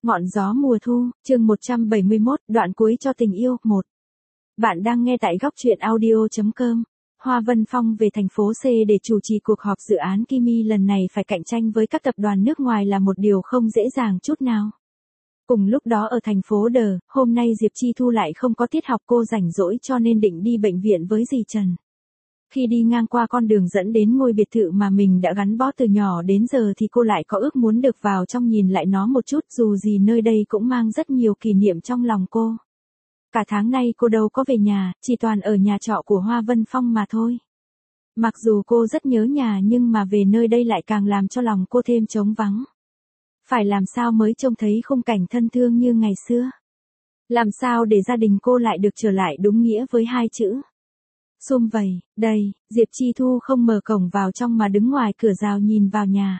Ngọn gió mùa thu, chương 171, đoạn cuối cho tình yêu, 1. Bạn đang nghe tại góc truyện audio.com. Hoa Vân Phong về thành phố C để chủ trì cuộc họp dự án Kimi lần này phải cạnh tranh với các tập đoàn nước ngoài là một điều không dễ dàng chút nào. Cùng lúc đó ở thành phố D, hôm nay Diệp Chi Thu lại không có tiết học, cô rảnh rỗi cho nên định đi bệnh viện với dì Trần. Khi đi ngang qua con đường dẫn đến ngôi biệt thự mà mình đã gắn bó từ nhỏ đến giờ thì cô lại có ước muốn được vào trong nhìn lại nó một chút, dù gì nơi đây cũng mang rất nhiều kỷ niệm trong lòng cô. Cả tháng nay cô đâu có về nhà, chỉ toàn ở nhà trọ của Hoa Vân Phong mà thôi. Mặc dù cô rất nhớ nhà nhưng mà về nơi đây lại càng làm cho lòng cô thêm trống vắng. Phải làm sao mới trông thấy khung cảnh thân thương như ngày xưa? Làm sao để gia đình cô lại được trở lại đúng nghĩa với hai chữ sum vầy? Đây, Diệp Chi Thu không mở cổng vào trong mà đứng ngoài cửa rào nhìn vào nhà.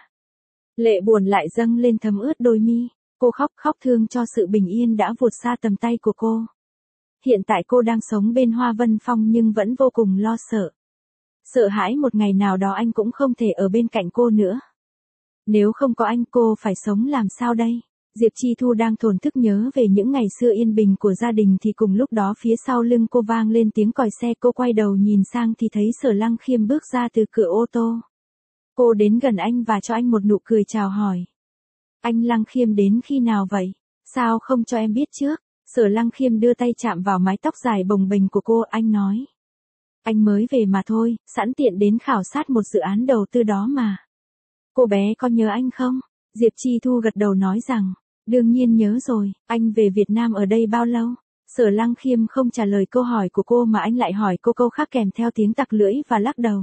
Lệ buồn lại dâng lên thấm ướt đôi mi. Cô khóc thương cho sự bình yên đã vụt xa tầm tay của cô. Hiện tại cô đang sống bên Hoa Vân Phong nhưng vẫn vô cùng lo sợ. Sợ hãi một ngày nào đó anh cũng không thể ở bên cạnh cô nữa. Nếu không có anh cô phải sống làm sao đây? Diệp Chi Thu đang thổn thức nhớ về những ngày xưa yên bình của gia đình thì cùng lúc đó phía sau lưng cô vang lên tiếng còi xe. Cô quay đầu nhìn sang thì thấy Sở Lăng Khiêm bước ra từ cửa ô tô. Cô đến gần anh và cho anh một nụ cười chào hỏi. Anh Lăng Khiêm đến khi nào vậy? Sao không cho em biết trước? Sở Lăng Khiêm đưa tay chạm vào mái tóc dài bồng bềnh của cô, anh nói. Anh mới về mà thôi, sẵn tiện đến khảo sát một dự án đầu tư đó mà. Cô bé có nhớ anh không? Diệp Chi Thu gật đầu nói rằng, đương nhiên nhớ rồi, anh về Việt Nam ở đây bao lâu? Sở Lăng Khiêm không trả lời câu hỏi của cô mà anh lại hỏi cô câu khác kèm theo tiếng tặc lưỡi và lắc đầu.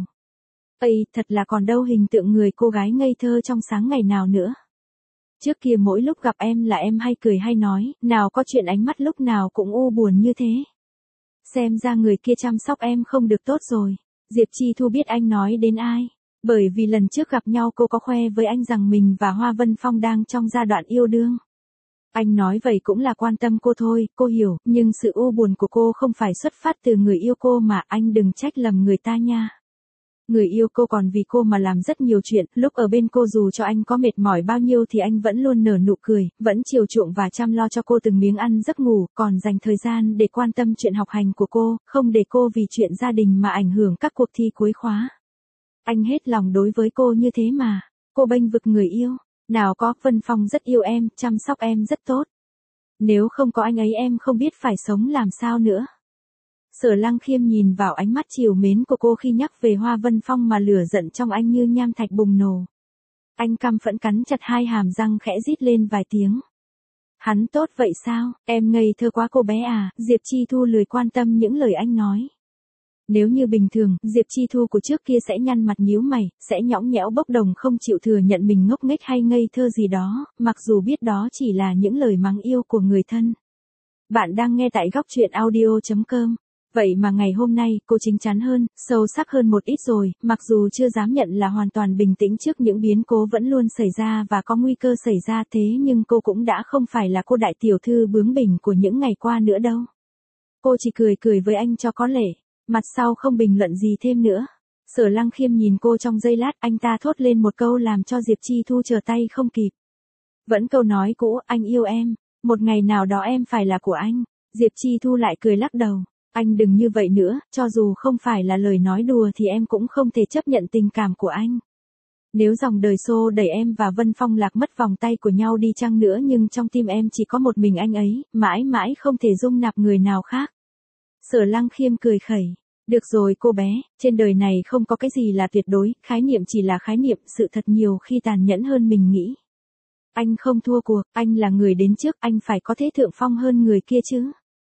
Ây, thật là còn đâu hình tượng người cô gái ngây thơ trong sáng ngày nào nữa. Trước kia mỗi lúc gặp em là em hay cười hay nói, nào có chuyện ánh mắt lúc nào cũng u buồn như thế. Xem ra người kia chăm sóc em không được tốt rồi. Diệp Chi Thu biết anh nói đến ai. Bởi vì lần trước gặp nhau cô có khoe với anh rằng mình và Hoa Vân Phong đang trong giai đoạn yêu đương. Anh nói vậy cũng là quan tâm cô thôi, cô hiểu, nhưng sự u buồn của cô không phải xuất phát từ người yêu cô mà anh đừng trách lầm người ta nha. Người yêu cô còn vì cô mà làm rất nhiều chuyện, lúc ở bên cô dù cho anh có mệt mỏi bao nhiêu thì anh vẫn luôn nở nụ cười, vẫn chiều chuộng và chăm lo cho cô từng miếng ăn giấc ngủ, còn dành thời gian để quan tâm chuyện học hành của cô, không để cô vì chuyện gia đình mà ảnh hưởng các cuộc thi cuối khóa. Anh hết lòng đối với cô như thế mà, cô bênh vực người yêu, nào có, Vân Phong rất yêu em, chăm sóc em rất tốt. Nếu không có anh ấy em không biết phải sống làm sao nữa. Sở Lăng Khiêm nhìn vào ánh mắt trìu mến của cô khi nhắc về Hoa Vân Phong mà lửa giận trong anh như nham thạch bùng nổ. Anh căm phẫn cắn chặt hai hàm răng khẽ rít lên vài tiếng. Hắn tốt vậy sao, em ngây thơ quá cô bé à, Diệp Chi Thu lười quan tâm những lời anh nói. Nếu như bình thường, Diệp Chi Thu của trước kia sẽ nhăn mặt nhíu mày, sẽ nhõng nhẽo bốc đồng không chịu thừa nhận mình ngốc nghếch hay ngây thơ gì đó, mặc dù biết đó chỉ là những lời mắng yêu của người thân. Bạn đang nghe tại góc truyện audio.com. Vậy mà ngày hôm nay, cô chín chắn hơn, sâu sắc hơn một ít rồi, mặc dù chưa dám nhận là hoàn toàn bình tĩnh trước những biến cố vẫn luôn xảy ra và có nguy cơ xảy ra thế nhưng cô cũng đã không phải là cô đại tiểu thư bướng bỉnh của những ngày qua nữa đâu. Cô chỉ cười với anh cho có lệ, mặt sau không bình luận gì thêm nữa. Sở Lăng Khiêm nhìn cô trong giây lát, anh ta thốt lên một câu làm cho Diệp Chi Thu trở tay không kịp. Vẫn câu nói cũ, anh yêu em, một ngày nào đó em phải là của anh. Diệp Chi Thu lại cười lắc đầu. Anh đừng như vậy nữa, cho dù không phải là lời nói đùa thì em cũng không thể chấp nhận tình cảm của anh. Nếu dòng đời xô đẩy em và Vân Phong lạc mất vòng tay của nhau đi chăng nữa nhưng trong tim em chỉ có một mình anh ấy, mãi mãi không thể dung nạp người nào khác. Sở Lăng Khiêm cười khẩy. Được rồi cô bé, trên đời này không có cái gì là tuyệt đối, khái niệm chỉ là khái niệm, sự thật nhiều khi tàn nhẫn hơn mình nghĩ. Anh không thua cuộc, anh là người đến trước, anh phải có thế thượng phong hơn người kia chứ.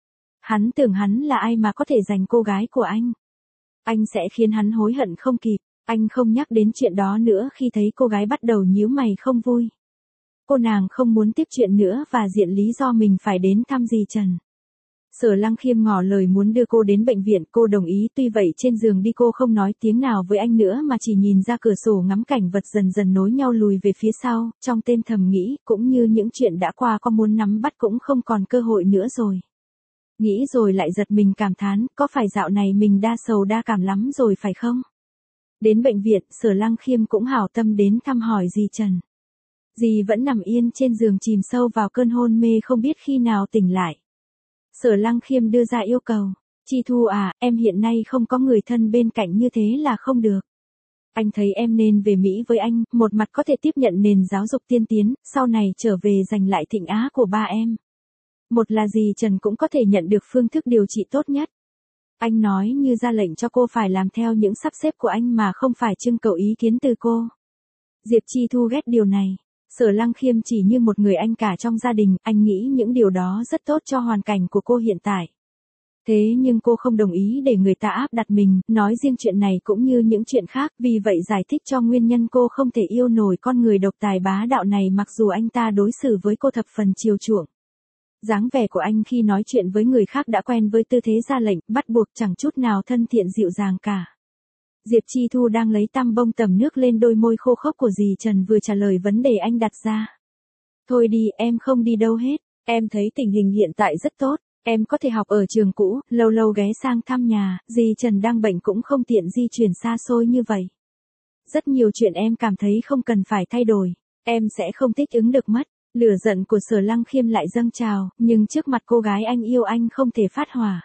Hắn tưởng hắn là ai mà có thể giành cô gái của anh. Anh sẽ khiến hắn hối hận không kịp. Anh không nhắc đến chuyện đó nữa khi thấy cô gái bắt đầu nhíu mày không vui. Cô nàng không muốn tiếp chuyện nữa và diện lý do mình phải đến thăm dì Trần. Sở Lăng Khiêm ngỏ lời muốn đưa cô đến bệnh viện, cô đồng ý, tuy vậy trên giường đi cô không nói tiếng nào với anh nữa mà chỉ nhìn ra cửa sổ ngắm cảnh vật dần dần nối nhau lùi về phía sau, trong tên thầm nghĩ, cũng như những chuyện đã qua có muốn nắm bắt cũng không còn cơ hội nữa rồi. Nghĩ rồi lại giật mình cảm thán, có phải dạo này mình đa sầu đa cảm lắm rồi phải không? Đến bệnh viện, Sở Lăng Khiêm cũng hảo tâm đến thăm hỏi dì Trần. Dì vẫn nằm yên trên giường chìm sâu vào cơn hôn mê không biết khi nào tỉnh lại. Sở Lăng Khiêm đưa ra yêu cầu. Chi Thu à, em hiện nay không có người thân bên cạnh như thế là không được. Anh thấy em nên về Mỹ với anh, một mặt có thể tiếp nhận nền giáo dục tiên tiến, sau này trở về giành lại thịnh á của ba em. Một là dì Trần cũng có thể nhận được phương thức điều trị tốt nhất. Anh nói như ra lệnh cho cô phải làm theo những sắp xếp của anh mà không phải trưng cầu ý kiến từ cô. Diệp Chi Thu ghét điều này. Sở Lăng Khiêm chỉ như một người anh cả trong gia đình, anh nghĩ những điều đó rất tốt cho hoàn cảnh của cô hiện tại. Thế nhưng cô không đồng ý để người ta áp đặt mình, nói riêng chuyện này cũng như những chuyện khác, vì vậy giải thích cho nguyên nhân cô không thể yêu nổi con người độc tài bá đạo này mặc dù anh ta đối xử với cô thập phần chiều chuộng. Dáng vẻ của anh khi nói chuyện với người khác đã quen với tư thế ra lệnh, bắt buộc chẳng chút nào thân thiện dịu dàng cả. Diệp Chi Thu đang lấy tăm bông tẩm nước lên đôi môi khô khốc của dì Trần vừa trả lời vấn đề anh đặt ra. Thôi đi, em không đi đâu hết, em thấy tình hình hiện tại rất tốt, em có thể học ở trường cũ, lâu lâu ghé sang thăm nhà, dì Trần đang bệnh cũng không tiện di chuyển xa xôi như vậy. Rất nhiều chuyện em cảm thấy không cần phải thay đổi, em sẽ không thích ứng được mất. Lửa giận của Sở Lăng Khiêm lại dâng trào, nhưng trước mặt cô gái anh yêu anh không thể phát hỏa.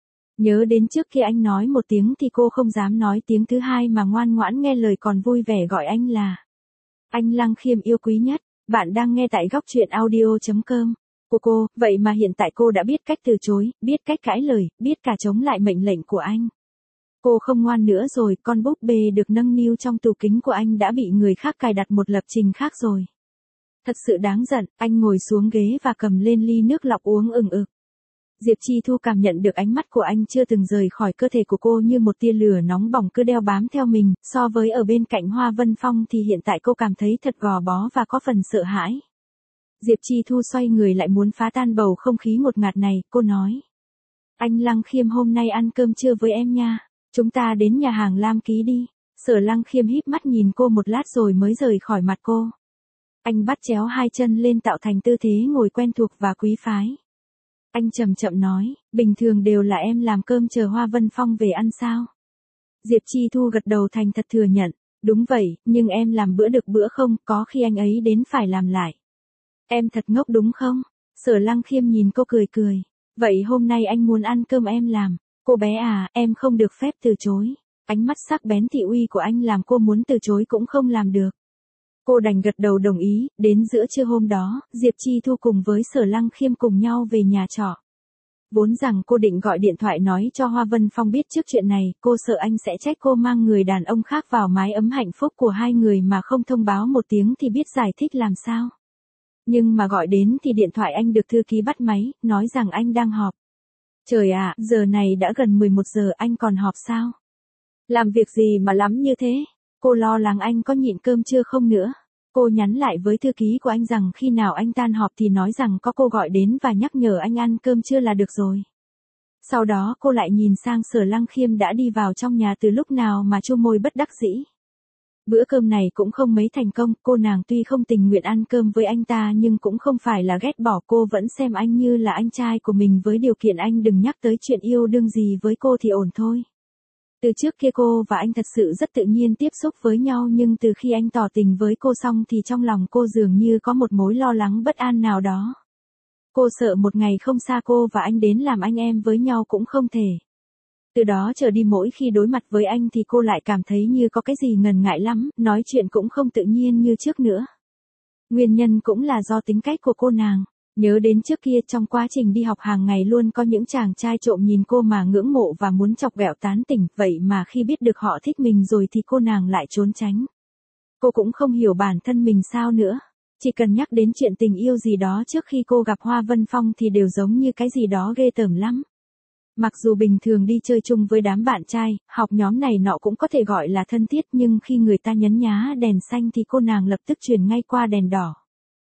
Nhớ đến trước khi anh nói một tiếng thì cô không dám nói tiếng thứ hai mà ngoan ngoãn nghe lời còn vui vẻ gọi anh là anh Lăng Khiêm yêu quý nhất. Bạn đang nghe tại góc truyện audio.com. Cô, vậy mà hiện tại cô đã biết cách từ chối, biết cách cãi lời, biết cả chống lại mệnh lệnh của anh. Cô không ngoan nữa rồi, con búp bê được nâng niu trong tủ kính của anh đã bị người khác cài đặt một lập trình khác rồi. Thật sự đáng giận, anh ngồi xuống ghế và cầm lên ly nước lọc uống ừng ực. Diệp Chi Thu cảm nhận được ánh mắt của anh chưa từng rời khỏi cơ thể của cô như một tia lửa nóng bỏng cứ đeo bám theo mình, so với ở bên cạnh Hoa Vân Phong thì hiện tại cô cảm thấy thật gò bó và có phần sợ hãi. Diệp Chi Thu xoay người lại muốn phá tan bầu không khí ngột ngạt này, cô nói. Anh Lăng Khiêm hôm nay ăn cơm trưa với em nha, chúng ta đến nhà hàng Lam Ký đi. Sở Lăng Khiêm híp mắt nhìn cô một lát rồi mới rời khỏi mặt cô. Anh bắt chéo hai chân lên tạo thành tư thế ngồi quen thuộc và quý phái. Anh chậm chậm nói, bình thường đều là em làm cơm chờ Hoa Vân Phong về ăn sao? Diệp Chi Thu gật đầu thành thật thừa nhận, đúng vậy, nhưng em làm bữa được bữa không, có khi anh ấy đến phải làm lại. Em thật ngốc đúng không? Sở Lăng Khiêm nhìn cô cười cười, vậy hôm nay anh muốn ăn cơm em làm, cô bé à, em không được phép từ chối. Ánh mắt sắc bén thị uy của anh làm cô muốn từ chối cũng không làm được. Cô đành gật đầu đồng ý, đến giữa trưa hôm đó, Diệp Chi Thu cùng với Sở Lăng Khiêm cùng nhau về nhà trọ. Vốn rằng cô định gọi điện thoại nói cho Hoa Vân Phong biết trước chuyện này, cô sợ anh sẽ trách cô mang người đàn ông khác vào mái ấm hạnh phúc của hai người mà không thông báo một tiếng thì biết giải thích làm sao. Nhưng mà gọi đến thì điện thoại anh được thư ký bắt máy, nói rằng anh đang họp. Trời ạ, giờ này đã gần 11 giờ anh còn họp sao? Làm việc gì mà lắm như thế? Cô lo lắng anh có nhịn cơm chưa không nữa. Cô nhắn lại với thư ký của anh rằng khi nào anh tan họp thì nói rằng có cô gọi đến và nhắc nhở anh ăn cơm trưa là được rồi. Sau đó cô lại nhìn sang Sở Lăng Khiêm đã đi vào trong nhà từ lúc nào mà chu môi bất đắc dĩ. Bữa cơm này cũng không mấy thành công, cô nàng tuy không tình nguyện ăn cơm với anh ta nhưng cũng không phải là ghét bỏ, cô vẫn xem anh như là anh trai của mình với điều kiện anh đừng nhắc tới chuyện yêu đương gì với cô thì ổn thôi. Từ trước kia cô và anh thật sự rất tự nhiên tiếp xúc với nhau nhưng từ khi anh tỏ tình với cô xong thì trong lòng cô dường như có một mối lo lắng bất an nào đó. Cô sợ một ngày không xa cô và anh đến làm anh em với nhau cũng không thể. Từ đó trở đi mỗi khi đối mặt với anh thì cô lại cảm thấy như có cái gì ngần ngại lắm, nói chuyện cũng không tự nhiên như trước nữa. Nguyên nhân cũng là do tính cách của cô nàng. Nhớ đến trước kia trong quá trình đi học hàng ngày luôn có những chàng trai trộm nhìn cô mà ngưỡng mộ và muốn chọc ghẹo tán tỉnh, vậy mà khi biết được họ thích mình rồi thì cô nàng lại trốn tránh. Cô cũng không hiểu bản thân mình sao nữa. Chỉ cần nhắc đến chuyện tình yêu gì đó trước khi cô gặp Hoa Vân Phong thì đều giống như cái gì đó ghê tởm lắm. Mặc dù bình thường đi chơi chung với đám bạn trai, học nhóm này nọ cũng có thể gọi là thân thiết nhưng khi người ta nhấn nhá đèn xanh thì cô nàng lập tức chuyển ngay qua đèn đỏ.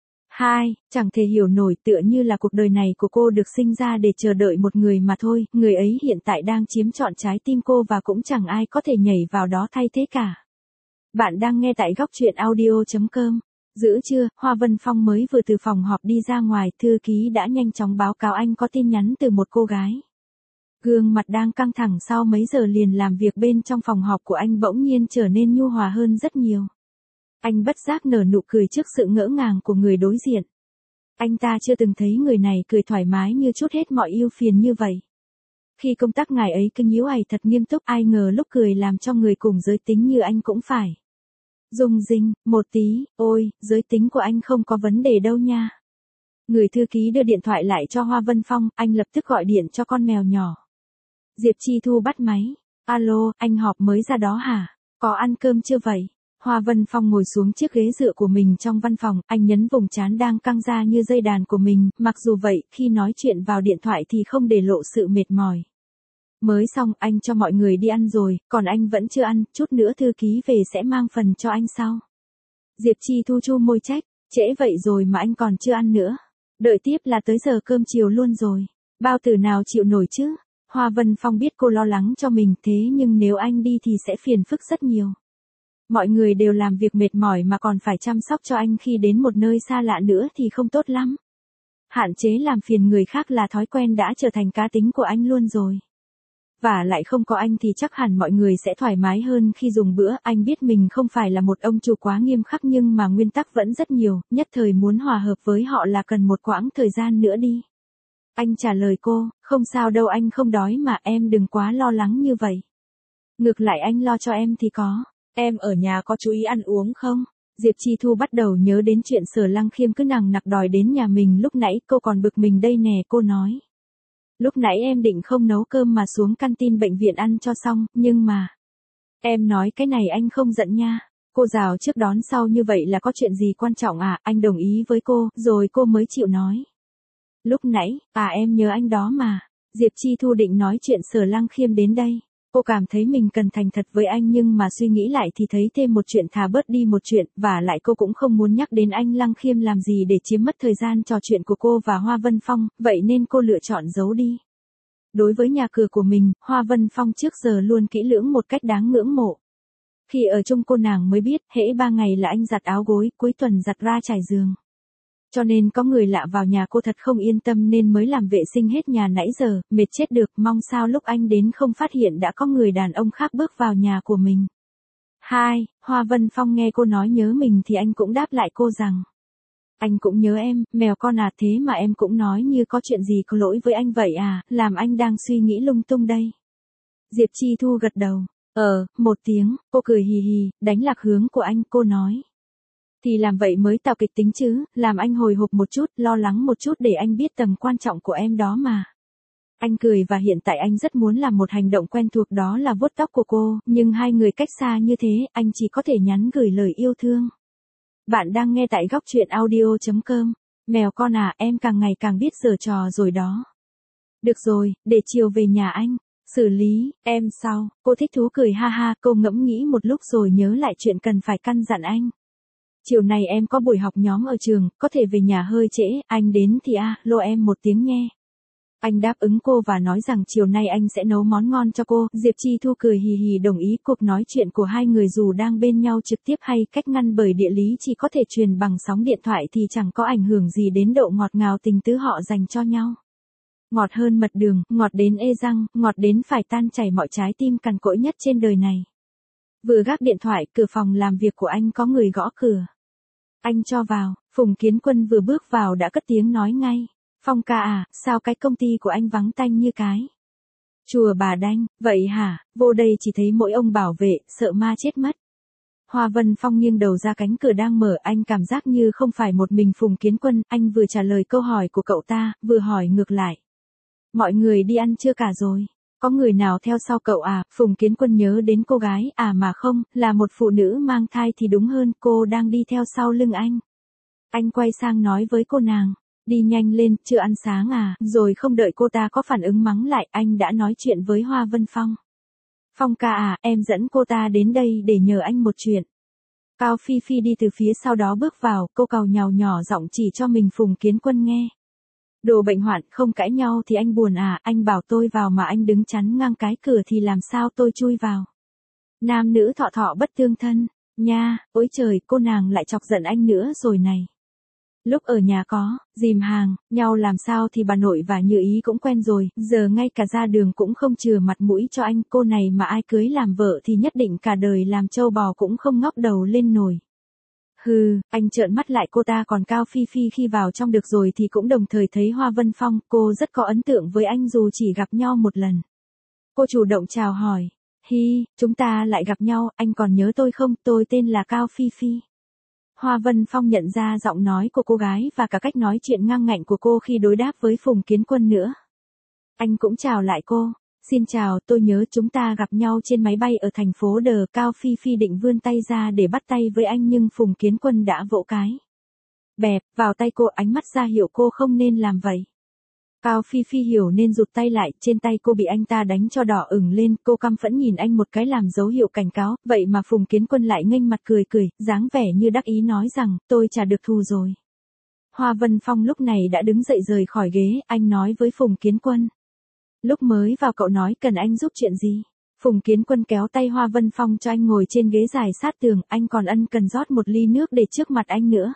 Chẳng thể hiểu nổi tựa như là cuộc đời này của cô được sinh ra để chờ đợi một người mà thôi, người ấy hiện tại đang chiếm trọn trái tim cô và cũng chẳng ai có thể nhảy vào đó thay thế cả. Bạn đang nghe tại góc truyện audio.com. Giữa trưa, Hoa Vân Phong mới vừa từ phòng họp đi ra ngoài, thư ký đã nhanh chóng báo cáo anh có tin nhắn từ một cô gái. Gương mặt đang căng thẳng sau mấy giờ liền làm việc bên trong phòng họp của anh bỗng nhiên trở nên nhu hòa hơn rất nhiều. Anh bất giác nở nụ cười trước sự ngỡ ngàng của người đối diện. Anh ta chưa từng thấy người này cười thoải mái như trút hết mọi ưu phiền như vậy. Khi công tác ngài ấy cứ nhíu ày thật nghiêm túc, ai ngờ lúc cười làm cho người cùng giới tính như anh cũng phải rung rinh một tí, ôi, giới tính của anh không có vấn đề đâu nha. Người thư ký đưa điện thoại lại cho Hoa Vân Phong, anh lập tức gọi điện cho con mèo nhỏ. Diệp Chi Thu bắt máy. Alo, anh họp mới ra đó hả? Có ăn cơm chưa vậy? Hoa Vân Phong ngồi xuống chiếc ghế dựa của mình trong văn phòng, anh nhấn vùng trán đang căng ra như dây đàn của mình, mặc dù vậy, khi nói chuyện vào điện thoại thì không để lộ sự mệt mỏi. Mới xong, anh cho mọi người đi ăn rồi, còn anh vẫn chưa ăn, chút nữa thư ký về sẽ mang phần cho anh sau. Diệp Chi Thu chu môi trách, trễ vậy rồi mà anh còn chưa ăn nữa. Đợi tiếp là tới giờ cơm chiều luôn rồi. Bao tử nào chịu nổi chứ? Hoa Vân Phong biết cô lo lắng cho mình, thế nhưng nếu anh đi thì sẽ phiền phức rất nhiều. Mọi người đều làm việc mệt mỏi mà còn phải chăm sóc cho anh khi đến một nơi xa lạ nữa thì không tốt lắm. Hạn chế làm phiền người khác là thói quen đã trở thành cá tính của anh luôn rồi. Và lại không có anh thì chắc hẳn mọi người sẽ thoải mái hơn khi dùng bữa. Anh biết mình không phải là một ông chủ quá nghiêm khắc nhưng mà nguyên tắc vẫn rất nhiều, nhất thời muốn hòa hợp với họ là cần một quãng thời gian nữa đi. Anh trả lời cô, không sao đâu, anh không đói mà, em đừng quá lo lắng như vậy. Ngược lại anh lo cho em thì có. Em ở nhà có chú ý ăn uống không? Diệp Chi Thu bắt đầu nhớ đến chuyện Sở Lăng Khiêm cứ nằng nặc đòi đến nhà mình lúc nãy, cô còn bực mình đây nè, cô nói. Lúc nãy em định không nấu cơm mà xuống canteen bệnh viện ăn cho xong, nhưng mà... Em nói cái này anh không giận nha. Cô rào trước đón sau như vậy là có chuyện gì quan trọng à, anh đồng ý với cô, rồi cô mới chịu nói. Lúc nãy, em nhớ anh đó mà. Diệp Chi Thu định nói chuyện Sở Lăng Khiêm đến đây. Cô cảm thấy mình cần thành thật với anh nhưng mà suy nghĩ lại thì thấy thêm một chuyện thà bớt đi một chuyện, và lại cô cũng không muốn nhắc đến anh Lăng Khiêm làm gì để chiếm mất thời gian trò chuyện của cô và Hoa Vân Phong, vậy nên cô lựa chọn giấu đi. Đối với nhà cửa của mình, Hoa Vân Phong trước giờ luôn kỹ lưỡng một cách đáng ngưỡng mộ. Khi ở chung cô nàng mới biết, hễ 3 ngày là anh giặt áo gối, cuối tuần giặt ra trải giường. Cho nên có người lạ vào nhà cô thật không yên tâm nên mới làm vệ sinh hết nhà nãy giờ, mệt chết được, mong sao lúc anh đến không phát hiện đã có người đàn ông khác bước vào nhà của mình. Hoa Vân Phong nghe cô nói nhớ mình thì anh cũng đáp lại cô rằng. Anh cũng nhớ em, mèo con à, thế mà em cũng nói như có chuyện gì có lỗi với anh vậy à, làm anh đang suy nghĩ lung tung đây. Diệp Chi Thu gật đầu, một tiếng, cô cười hì hì, đánh lạc hướng của anh, cô nói. Thì làm vậy mới tạo kịch tính chứ, làm anh hồi hộp một chút, lo lắng một chút để anh biết tầm quan trọng của em đó mà. Anh cười và hiện tại anh rất muốn làm một hành động quen thuộc đó là vuốt tóc của cô, nhưng hai người cách xa như thế, anh chỉ có thể nhắn gửi lời yêu thương. Bạn đang nghe tại góc truyện audio.com. Mèo con à, em càng ngày càng biết giở trò rồi đó. Được rồi, để chiều về nhà anh xử lý, em sau. Cô thích thú cười ha ha, cô ngẫm nghĩ một lúc rồi nhớ lại chuyện cần phải căn dặn anh. Chiều này em có buổi học nhóm ở trường, có thể về nhà hơi trễ, anh đến thì lô em một tiếng nghe. Anh đáp ứng cô và nói rằng chiều nay anh sẽ nấu món ngon cho cô. Diệp Chi Thu cười hì hì đồng ý. Cuộc nói chuyện của hai người dù đang bên nhau trực tiếp hay cách ngăn bởi địa lý chỉ có thể truyền bằng sóng điện thoại thì chẳng có ảnh hưởng gì đến độ ngọt ngào tình tứ họ dành cho nhau. Ngọt hơn mật đường, ngọt đến ê răng, ngọt đến phải tan chảy mọi trái tim cằn cỗi nhất trên đời này. Vừa gác điện thoại, cửa phòng làm việc của anh có người gõ cửa. Anh cho vào, Phùng Kiến Quân vừa bước vào đã cất tiếng nói ngay. Phong ca à, sao cái công ty của anh vắng tanh như cái chùa Bà Đanh, vậy hả, vô đây chỉ thấy mỗi ông bảo vệ, sợ ma chết mất. Hoa Vân Phong nghiêng đầu ra cánh cửa đang mở, anh cảm giác như không phải một mình Phùng Kiến Quân, anh vừa trả lời câu hỏi của cậu ta, vừa hỏi ngược lại. Mọi người đi ăn chưa cả rồi? Có người nào theo sau cậu à? Phùng Kiến Quân nhớ đến cô gái, mà không, là một phụ nữ mang thai thì đúng hơn, cô đang đi theo sau lưng anh. Anh quay sang nói với cô nàng. Đi nhanh lên, chưa ăn sáng à, rồi không đợi cô ta có phản ứng mắng lại, anh đã nói chuyện với Hoa Vân Phong. Phong ca à, em dẫn cô ta đến đây để nhờ anh một chuyện. Cao Phi Phi đi từ phía sau đó bước vào, cô càu nhàu nhỏ giọng chỉ cho mình Phùng Kiến Quân nghe. Đồ bệnh hoạn, không cãi nhau thì anh buồn à, anh bảo tôi vào mà anh đứng chắn ngang cái cửa thì làm sao tôi chui vào. Nam nữ thọ thọ bất tương thân, nha, ôi trời, cô nàng lại chọc giận anh nữa rồi này. Lúc ở nhà có, dìm hàng, nhau làm sao thì bà nội và Như Ý cũng quen rồi, giờ ngay cả ra đường cũng không chừa mặt mũi cho anh, cô này mà ai cưới làm vợ thì nhất định cả đời làm trâu bò cũng không ngóc đầu lên nổi. Hừ, anh trợn mắt lại, cô ta còn Cao Phi Phi khi vào trong được rồi thì cũng đồng thời thấy Hoa Vân Phong, cô rất có ấn tượng với anh dù chỉ gặp nhau một lần. Cô chủ động chào hỏi. Hi, chúng ta lại gặp nhau, anh còn nhớ tôi không, tôi tên là Cao Phi Phi. Hoa Vân Phong nhận ra giọng nói của cô gái và cả cách nói chuyện ngang ngạnh của cô khi đối đáp với Phùng Kiến Quân nữa. Anh cũng chào lại cô. Xin chào, tôi nhớ chúng ta gặp nhau trên máy bay ở thành phố Đờ. Cao Phi Phi định vươn tay ra để bắt tay với anh nhưng Phùng Kiến Quân đã vỗ cái bẹp vào tay cô, ánh mắt ra hiệu cô không nên làm vậy. Cao Phi Phi hiểu nên rụt tay lại, trên tay cô bị anh ta đánh cho đỏ ửng lên, cô căm phẫn nhìn anh một cái làm dấu hiệu cảnh cáo, vậy mà Phùng Kiến Quân lại nghênh mặt cười cười, dáng vẻ như đắc ý nói rằng, tôi trả được thù rồi. Hoa Vân Phong lúc này đã đứng dậy rời khỏi ghế, anh nói với Phùng Kiến Quân. Lúc mới vào cậu nói cần anh giúp chuyện gì? Phùng Kiến Quân kéo tay Hoa Vân Phong cho anh ngồi trên ghế dài sát tường, anh còn ân cần rót một ly nước để trước mặt anh nữa.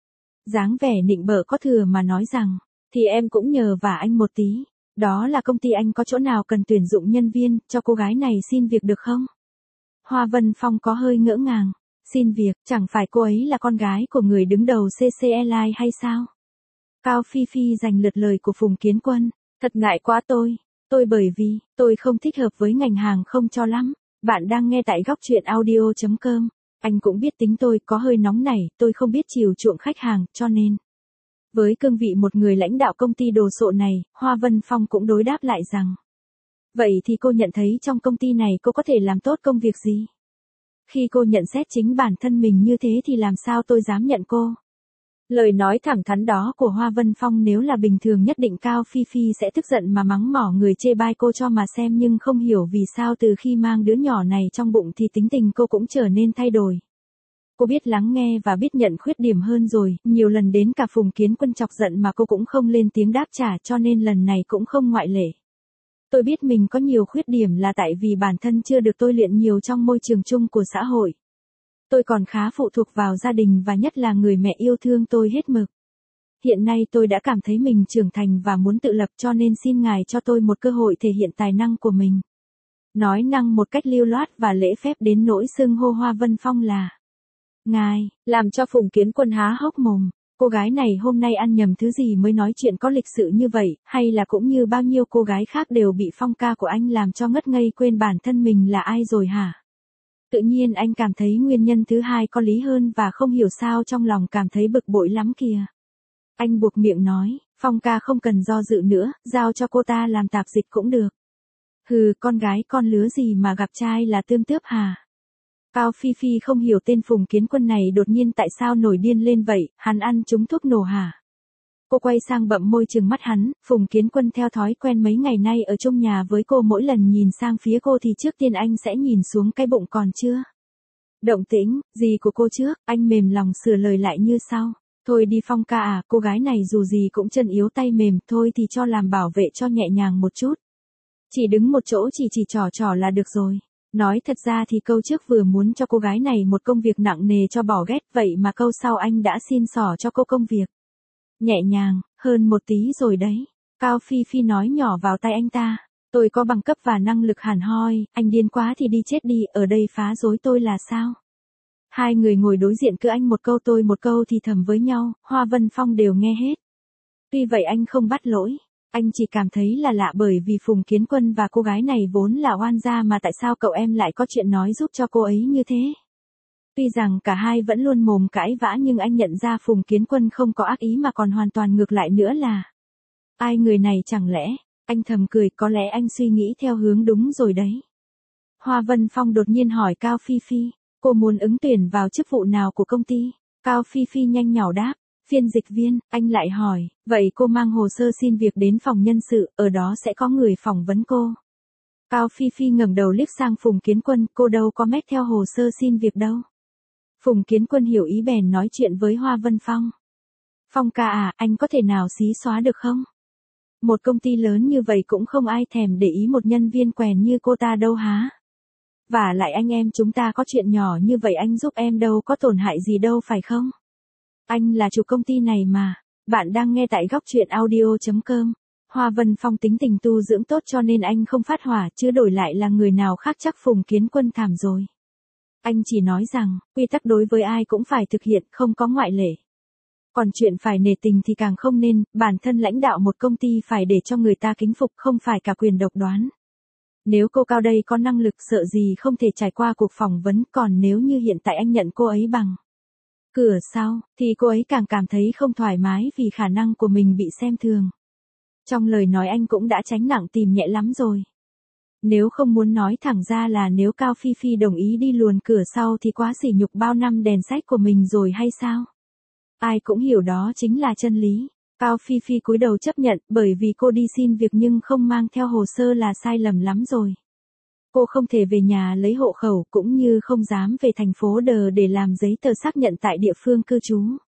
Dáng vẻ nịnh bợ có thừa mà nói rằng, thì em cũng nhờ vả anh một tí. Đó là công ty anh có chỗ nào cần tuyển dụng nhân viên, cho cô gái này xin việc được không? Hoa Vân Phong có hơi ngỡ ngàng. Xin việc, chẳng phải cô ấy là con gái của người đứng đầu CC Airlines hay sao? Cao Phi Phi giành lượt lời của Phùng Kiến Quân. Thật ngại quá tôi bởi vì, tôi không thích hợp với ngành hàng không cho lắm. Bạn đang nghe tại góc truyện audio.com. Anh cũng biết tính tôi có hơi nóng nảy, tôi không biết chiều chuộng khách hàng, cho nên. Với cương vị một người lãnh đạo công ty đồ sộ này, Hoa Vân Phong cũng đối đáp lại rằng. Vậy thì cô nhận thấy trong công ty này cô có thể làm tốt công việc gì? Khi cô nhận xét chính bản thân mình như thế thì làm sao tôi dám nhận cô? Lời nói thẳng thắn đó của Hoa Vân Phong nếu là bình thường nhất định Cao Phi Phi sẽ tức giận mà mắng mỏ người chê bai cô cho mà xem, nhưng không hiểu vì sao từ khi mang đứa nhỏ này trong bụng thì tính tình cô cũng trở nên thay đổi. Cô biết lắng nghe và biết nhận khuyết điểm hơn rồi, nhiều lần đến cả Phùng Kiến Quân chọc giận mà cô cũng không lên tiếng đáp trả, cho nên lần này cũng không ngoại lệ. Tôi biết mình có nhiều khuyết điểm là tại vì bản thân chưa được tôi luyện nhiều trong môi trường chung của xã hội. Tôi còn khá phụ thuộc vào gia đình và nhất là người mẹ yêu thương tôi hết mực. Hiện nay tôi đã cảm thấy mình trưởng thành và muốn tự lập, cho nên xin ngài cho tôi một cơ hội thể hiện tài năng của mình. Nói năng một cách lưu loát và lễ phép đến nỗi xưng hô Hoa Vân Phong là ngài, làm cho Phùng Kiến Quân há hốc mồm. Cô gái này hôm nay ăn nhầm thứ gì mới nói chuyện có lịch sự như vậy, hay là cũng như bao nhiêu cô gái khác đều bị phong ca của anh làm cho ngất ngây quên bản thân mình là ai rồi hả? Tự nhiên anh cảm thấy nguyên nhân thứ hai có lý hơn và không hiểu sao trong lòng cảm thấy bực bội lắm kìa. Anh buộc miệng nói, Phong ca không cần do dự nữa, giao cho cô ta làm tạp dịch cũng được. Hừ, con gái con lứa gì mà gặp trai là tươm tướp hả? Cao Phi Phi không hiểu tên Phùng Kiến Quân này đột nhiên tại sao nổi điên lên vậy, hắn ăn trúng thuốc nổ hả? Cô quay sang bậm môi trừng mắt hắn, Phùng Kiến Quân theo thói quen mấy ngày nay ở chung nhà với cô, mỗi lần nhìn sang phía cô thì trước tiên anh sẽ nhìn xuống cái bụng còn chưa. Động tĩnh, gì của cô trước, anh mềm lòng sửa lời lại như sau. Thôi đi Phong ca à, cô gái này dù gì cũng chân yếu tay mềm, thôi thì cho làm bảo vệ cho nhẹ nhàng một chút. Chỉ đứng một chỗ chỉ trò là được rồi. Nói thật ra thì câu trước vừa muốn cho cô gái này một công việc nặng nề cho bỏ ghét, vậy mà câu sau anh đã xin xỏ cho cô công việc nhẹ nhàng, hơn một tí rồi đấy. Cao Phi Phi nói nhỏ vào tai anh ta. Tôi có bằng cấp và năng lực hẳn hoi, anh điên quá thì đi chết đi, ở đây phá rối tôi là sao? Hai người ngồi đối diện cứ anh một câu tôi một câu thì thầm với nhau, Hoa Vân Phong đều nghe hết. Tuy vậy anh không bắt lỗi, anh chỉ cảm thấy là lạ bởi vì Phùng Kiến Quân và cô gái này vốn là oan gia mà tại sao cậu em lại có chuyện nói giúp cho cô ấy như thế? Tuy rằng cả hai vẫn luôn mồm cãi vã nhưng anh nhận ra Phùng Kiến Quân không có ác ý mà còn hoàn toàn ngược lại nữa là. Ai người này chẳng lẽ, anh thầm cười, có lẽ anh suy nghĩ theo hướng đúng rồi đấy. Hoa Vân Phong đột nhiên hỏi Cao Phi Phi, cô muốn ứng tuyển vào chức vụ nào của công ty? Cao Phi Phi nhanh nhảu đáp, phiên dịch viên. Anh lại hỏi, vậy cô mang hồ sơ xin việc đến phòng nhân sự, ở đó sẽ có người phỏng vấn cô. Cao Phi Phi ngẩng đầu liếc sang Phùng Kiến Quân, cô đâu có mét theo hồ sơ xin việc đâu. Phùng Kiến Quân hiểu ý bèn nói chuyện với Hoa Vân Phong. Phong ca à, anh có thể nào xí xóa được không? Một công ty lớn như vậy cũng không ai thèm để ý một nhân viên quèn như cô ta đâu há. Và lại anh em chúng ta có chuyện nhỏ như vậy anh giúp em đâu có tổn hại gì đâu phải không? Anh là chủ công ty này mà. Bạn đang nghe tại góc truyện audio.com. Hoa Vân Phong tính tình tu dưỡng tốt cho nên anh không phát hỏa, chứ đổi lại là người nào khác chắc Phùng Kiến Quân thảm rồi. Anh chỉ nói rằng, quy tắc đối với ai cũng phải thực hiện, không có ngoại lệ. Còn chuyện phải nể tình thì càng không nên, bản thân lãnh đạo một công ty phải để cho người ta kính phục, không phải cả quyền độc đoán. Nếu cô Cao đây có năng lực sợ gì không thể trải qua cuộc phỏng vấn, còn nếu như hiện tại anh nhận cô ấy bằng cửa sau, thì cô ấy càng cảm thấy không thoải mái vì khả năng của mình bị xem thường. Trong lời nói anh cũng đã tránh nặng tìm nhẹ lắm rồi. Nếu không muốn nói thẳng ra là nếu Cao Phi Phi đồng ý đi luồn cửa sau thì quá sỉ nhục bao năm đèn sách của mình rồi hay sao? Ai cũng hiểu đó chính là chân lý. Cao Phi Phi cúi đầu chấp nhận, bởi vì cô đi xin việc nhưng không mang theo hồ sơ là sai lầm lắm rồi. Cô không thể về nhà lấy hộ khẩu cũng như không dám về thành phố Đờ để làm giấy tờ xác nhận tại địa phương cư trú.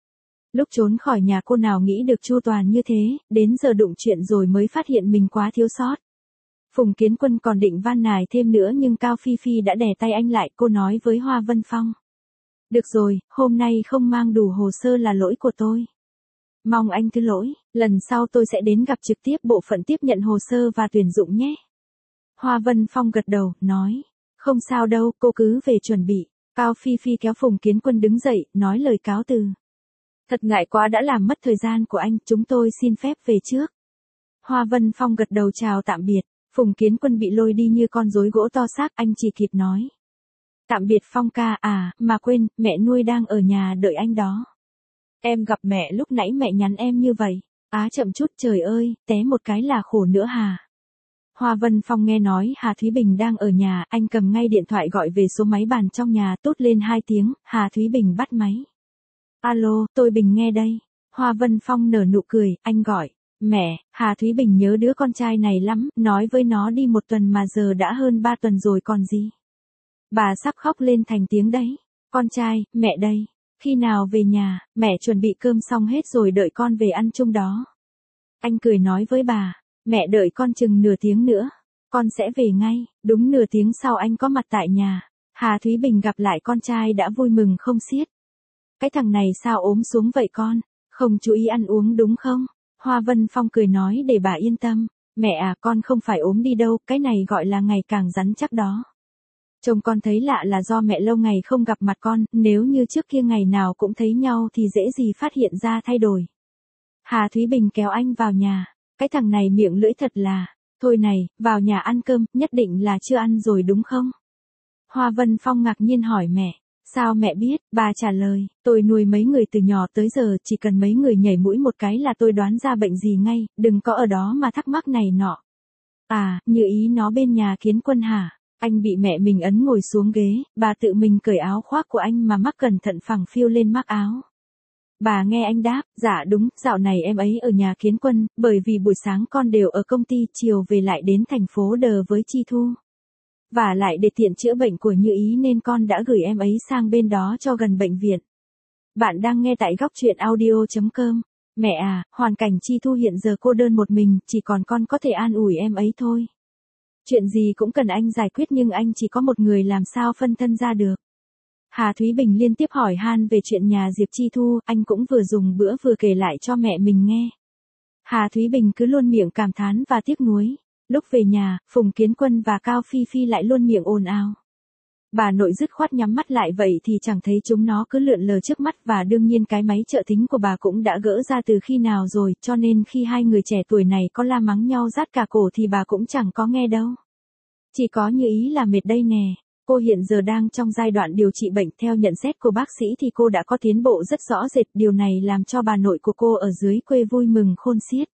Lúc trốn khỏi nhà cô nào nghĩ được chu toàn như thế, đến giờ đụng chuyện rồi mới phát hiện mình quá thiếu sót. Phùng Kiến Quân còn định van nài thêm nữa nhưng Cao Phi Phi đã đè tay anh lại, cô nói với Hoa Vân Phong. Được rồi, hôm nay không mang đủ hồ sơ là lỗi của tôi. Mong anh thứ lỗi, lần sau tôi sẽ đến gặp trực tiếp bộ phận tiếp nhận hồ sơ và tuyển dụng nhé. Hoa Vân Phong gật đầu, nói. Không sao đâu, cô cứ về chuẩn bị. Cao Phi Phi kéo Phùng Kiến Quân đứng dậy, nói lời cáo từ. Thật ngại quá đã làm mất thời gian của anh, chúng tôi xin phép về trước. Hoa Vân Phong gật đầu chào tạm biệt. Phùng Kiến Quân bị lôi đi như con rối gỗ to xác, anh chỉ kịp nói. Tạm biệt Phong ca, mà quên, mẹ nuôi đang ở nhà đợi anh đó. Em gặp mẹ lúc nãy mẹ nhắn em như vậy. Chậm chút, trời ơi, té một cái là khổ nữa hà. Hoa Vân Phong nghe nói Hà Thúy Bình đang ở nhà, anh cầm ngay điện thoại gọi về số máy bàn trong nhà, tút lên 2 tiếng, Hà Thúy Bình bắt máy. Alo, tôi Bình nghe đây. Hoa Vân Phong nở nụ cười, anh gọi. Mẹ, Hà Thúy Bình nhớ đứa con trai này lắm, nói với nó đi 1 tuần mà giờ đã hơn 3 tuần rồi còn gì. Bà sắp khóc lên thành tiếng đấy. Con trai, mẹ đây. Khi nào về nhà, mẹ chuẩn bị cơm xong hết rồi đợi con về ăn chung đó. Anh cười nói với bà, mẹ đợi con chừng nửa tiếng nữa. Con sẽ về ngay, đúng nửa tiếng sau anh có mặt tại nhà. Hà Thúy Bình gặp lại con trai đã vui mừng không xiết. Cái thằng này sao ốm xuống vậy con? Không chú ý ăn uống đúng không? Hoa Vân Phong cười nói để bà yên tâm. Mẹ con không phải ốm đi đâu, cái này gọi là ngày càng rắn chắc đó. Chồng con thấy lạ là do mẹ lâu ngày không gặp mặt con, nếu như trước kia ngày nào cũng thấy nhau thì dễ gì phát hiện ra thay đổi. Hà Thúy Bình kéo anh vào nhà. Cái thằng này miệng lưỡi thật là, thôi này, vào nhà ăn cơm, nhất định là chưa ăn rồi đúng không? Hoa Vân Phong ngạc nhiên hỏi mẹ. Sao mẹ biết? Bà trả lời, tôi nuôi mấy người từ nhỏ tới giờ, chỉ cần mấy người nhảy mũi một cái là tôi đoán ra bệnh gì ngay, đừng có ở đó mà thắc mắc này nọ. Như ý nó bên nhà Kiến Quân hả? Anh bị mẹ mình ấn ngồi xuống ghế, bà tự mình cởi áo khoác của anh mà mắc cẩn thận phẳng phiu lên mác áo. Bà nghe anh đáp, dạ đúng, dạo này em ấy ở nhà Kiến Quân, bởi vì buổi sáng con đều ở công ty, chiều về lại đến thành phố Đờ với Chi Thu. Và lại để tiện chữa bệnh của Như Ý nên con đã gửi em ấy sang bên đó cho gần bệnh viện. Bạn đang nghe tại góc truyện audio.com. Mẹ hoàn cảnh Chi Thu hiện giờ cô đơn một mình, chỉ còn con có thể an ủi em ấy thôi. Chuyện gì cũng cần anh giải quyết nhưng anh chỉ có một người làm sao phân thân ra được. Hà Thúy Bình liên tiếp hỏi han về chuyện nhà Diệp Chi Thu, anh cũng vừa dùng bữa vừa kể lại cho mẹ mình nghe. Hà Thúy Bình cứ luôn miệng cảm thán và tiếc nuối. Lúc về nhà, Phùng Kiến Quân và Cao Phi Phi lại luôn miệng ồn ào. Bà nội dứt khoát nhắm mắt lại vậy thì chẳng thấy chúng nó cứ lượn lờ trước mắt và đương nhiên cái máy trợ thính của bà cũng đã gỡ ra từ khi nào rồi, cho nên khi hai người trẻ tuổi này có la mắng nhau rát cả cổ thì bà cũng chẳng có nghe đâu. Chỉ có Như Ý là mệt đây nè. Cô hiện giờ đang trong giai đoạn điều trị bệnh, theo nhận xét của bác sĩ thì cô đã có tiến bộ rất rõ rệt, điều này làm cho bà nội của cô ở dưới quê vui mừng khôn xiết.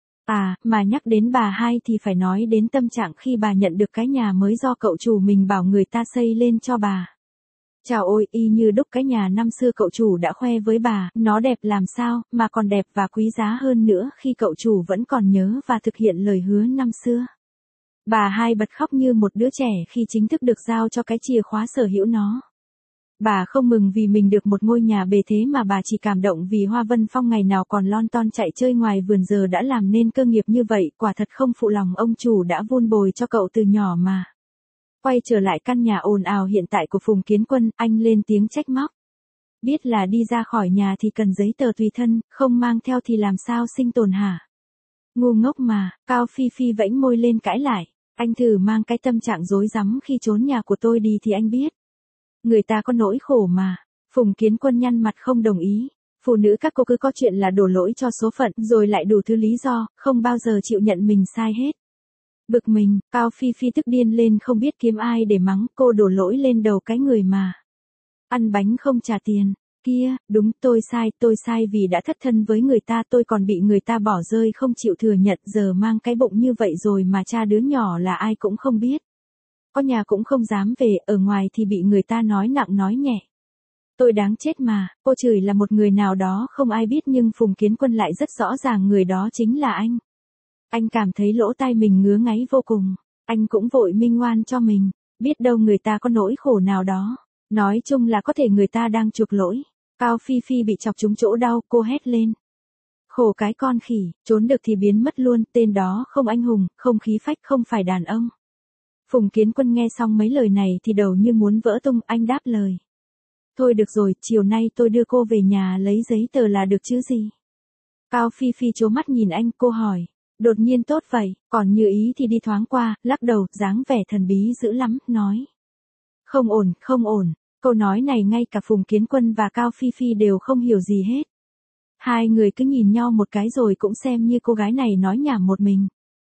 Mà nhắc đến bà hai thì phải nói đến tâm trạng khi bà nhận được cái nhà mới do cậu chủ mình bảo người ta xây lên cho bà. Chào ôi, y như đúc cái nhà năm xưa cậu chủ đã khoe với bà, nó đẹp làm sao, mà còn đẹp và quý giá hơn nữa khi cậu chủ vẫn còn nhớ và thực hiện lời hứa năm xưa. Bà hai bật khóc như một đứa trẻ khi chính thức được giao cho cái chìa khóa sở hữu nó. Bà không mừng vì mình được một ngôi nhà bề thế mà bà chỉ cảm động vì Hoa Vân Phong ngày nào còn lon ton chạy chơi ngoài vườn giờ đã làm nên cơ nghiệp như vậy, quả thật không phụ lòng ông chủ đã vun bồi cho cậu từ nhỏ mà. Quay trở lại căn nhà ồn ào hiện tại của Phùng Kiến Quân, anh lên tiếng trách móc. Biết là đi ra khỏi nhà thì cần giấy tờ tùy thân, không mang theo thì làm sao sinh tồn hả? Ngu ngốc mà, Cao Phi Phi vẫy môi lên cãi lại. Anh thử mang cái tâm trạng rối rắm khi trốn nhà của tôi đi thì anh biết. Người ta có nỗi khổ mà. Phùng Kiến Quân nhăn mặt không đồng ý. Phụ nữ các cô cứ có chuyện là đổ lỗi cho số phận, rồi lại đủ thứ lý do, không bao giờ chịu nhận mình sai hết. Bực mình, Cao Phi Phi tức điên lên không biết kiếm ai để mắng, cô đổ lỗi lên đầu cái người mà ăn bánh không trả tiền. Kia, đúng, tôi sai vì đã thất thân với người ta, tôi còn bị người ta bỏ rơi không chịu thừa nhận, giờ mang cái bụng như vậy rồi mà cha đứa nhỏ là ai cũng không biết. Có nhà cũng không dám về, ở ngoài thì bị người ta nói nặng nói nhẹ. Tôi đáng chết mà, cô chửi là một người nào đó không ai biết nhưng Phùng Kiến Quân lại rất rõ ràng người đó chính là anh. Anh cảm thấy lỗ tai mình ngứa ngáy vô cùng, anh cũng vội minh oan cho mình, biết đâu người ta có nỗi khổ nào đó. Nói chung là có thể người ta đang chuộc lỗi. Cao Phi Phi bị chọc trúng chỗ đau, cô hét lên. Khổ cái con khỉ, trốn được thì biến mất luôn, tên đó không anh hùng, không khí phách, không phải đàn ông. Phùng Kiến Quân nghe xong mấy lời này thì đầu như muốn vỡ tung, anh đáp lời. Thôi được rồi, chiều nay tôi đưa cô về nhà lấy giấy tờ là được chứ gì. Cao Phi Phi trố mắt nhìn anh, cô hỏi. Đột nhiên tốt vậy, còn Như Ý thì đi thoáng qua, lắc đầu, dáng vẻ thần bí dữ lắm, nói. Không ổn, không ổn. Câu nói này ngay cả Phùng Kiến Quân và Cao Phi Phi đều không hiểu gì hết. Hai người cứ nhìn nhau một cái rồi cũng xem như cô gái này nói nhảm một mình.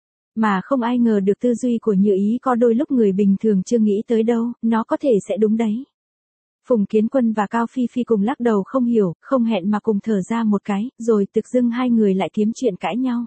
Mà không ai ngờ được tư duy của Như Ý có đôi lúc người bình thường chưa nghĩ tới đâu, nó có thể sẽ đúng đấy. Phùng Kiến Quân và Cao Phi Phi cùng lắc đầu không hiểu, không hẹn mà cùng thở ra một cái, rồi tự dưng hai người lại kiếm chuyện cãi nhau.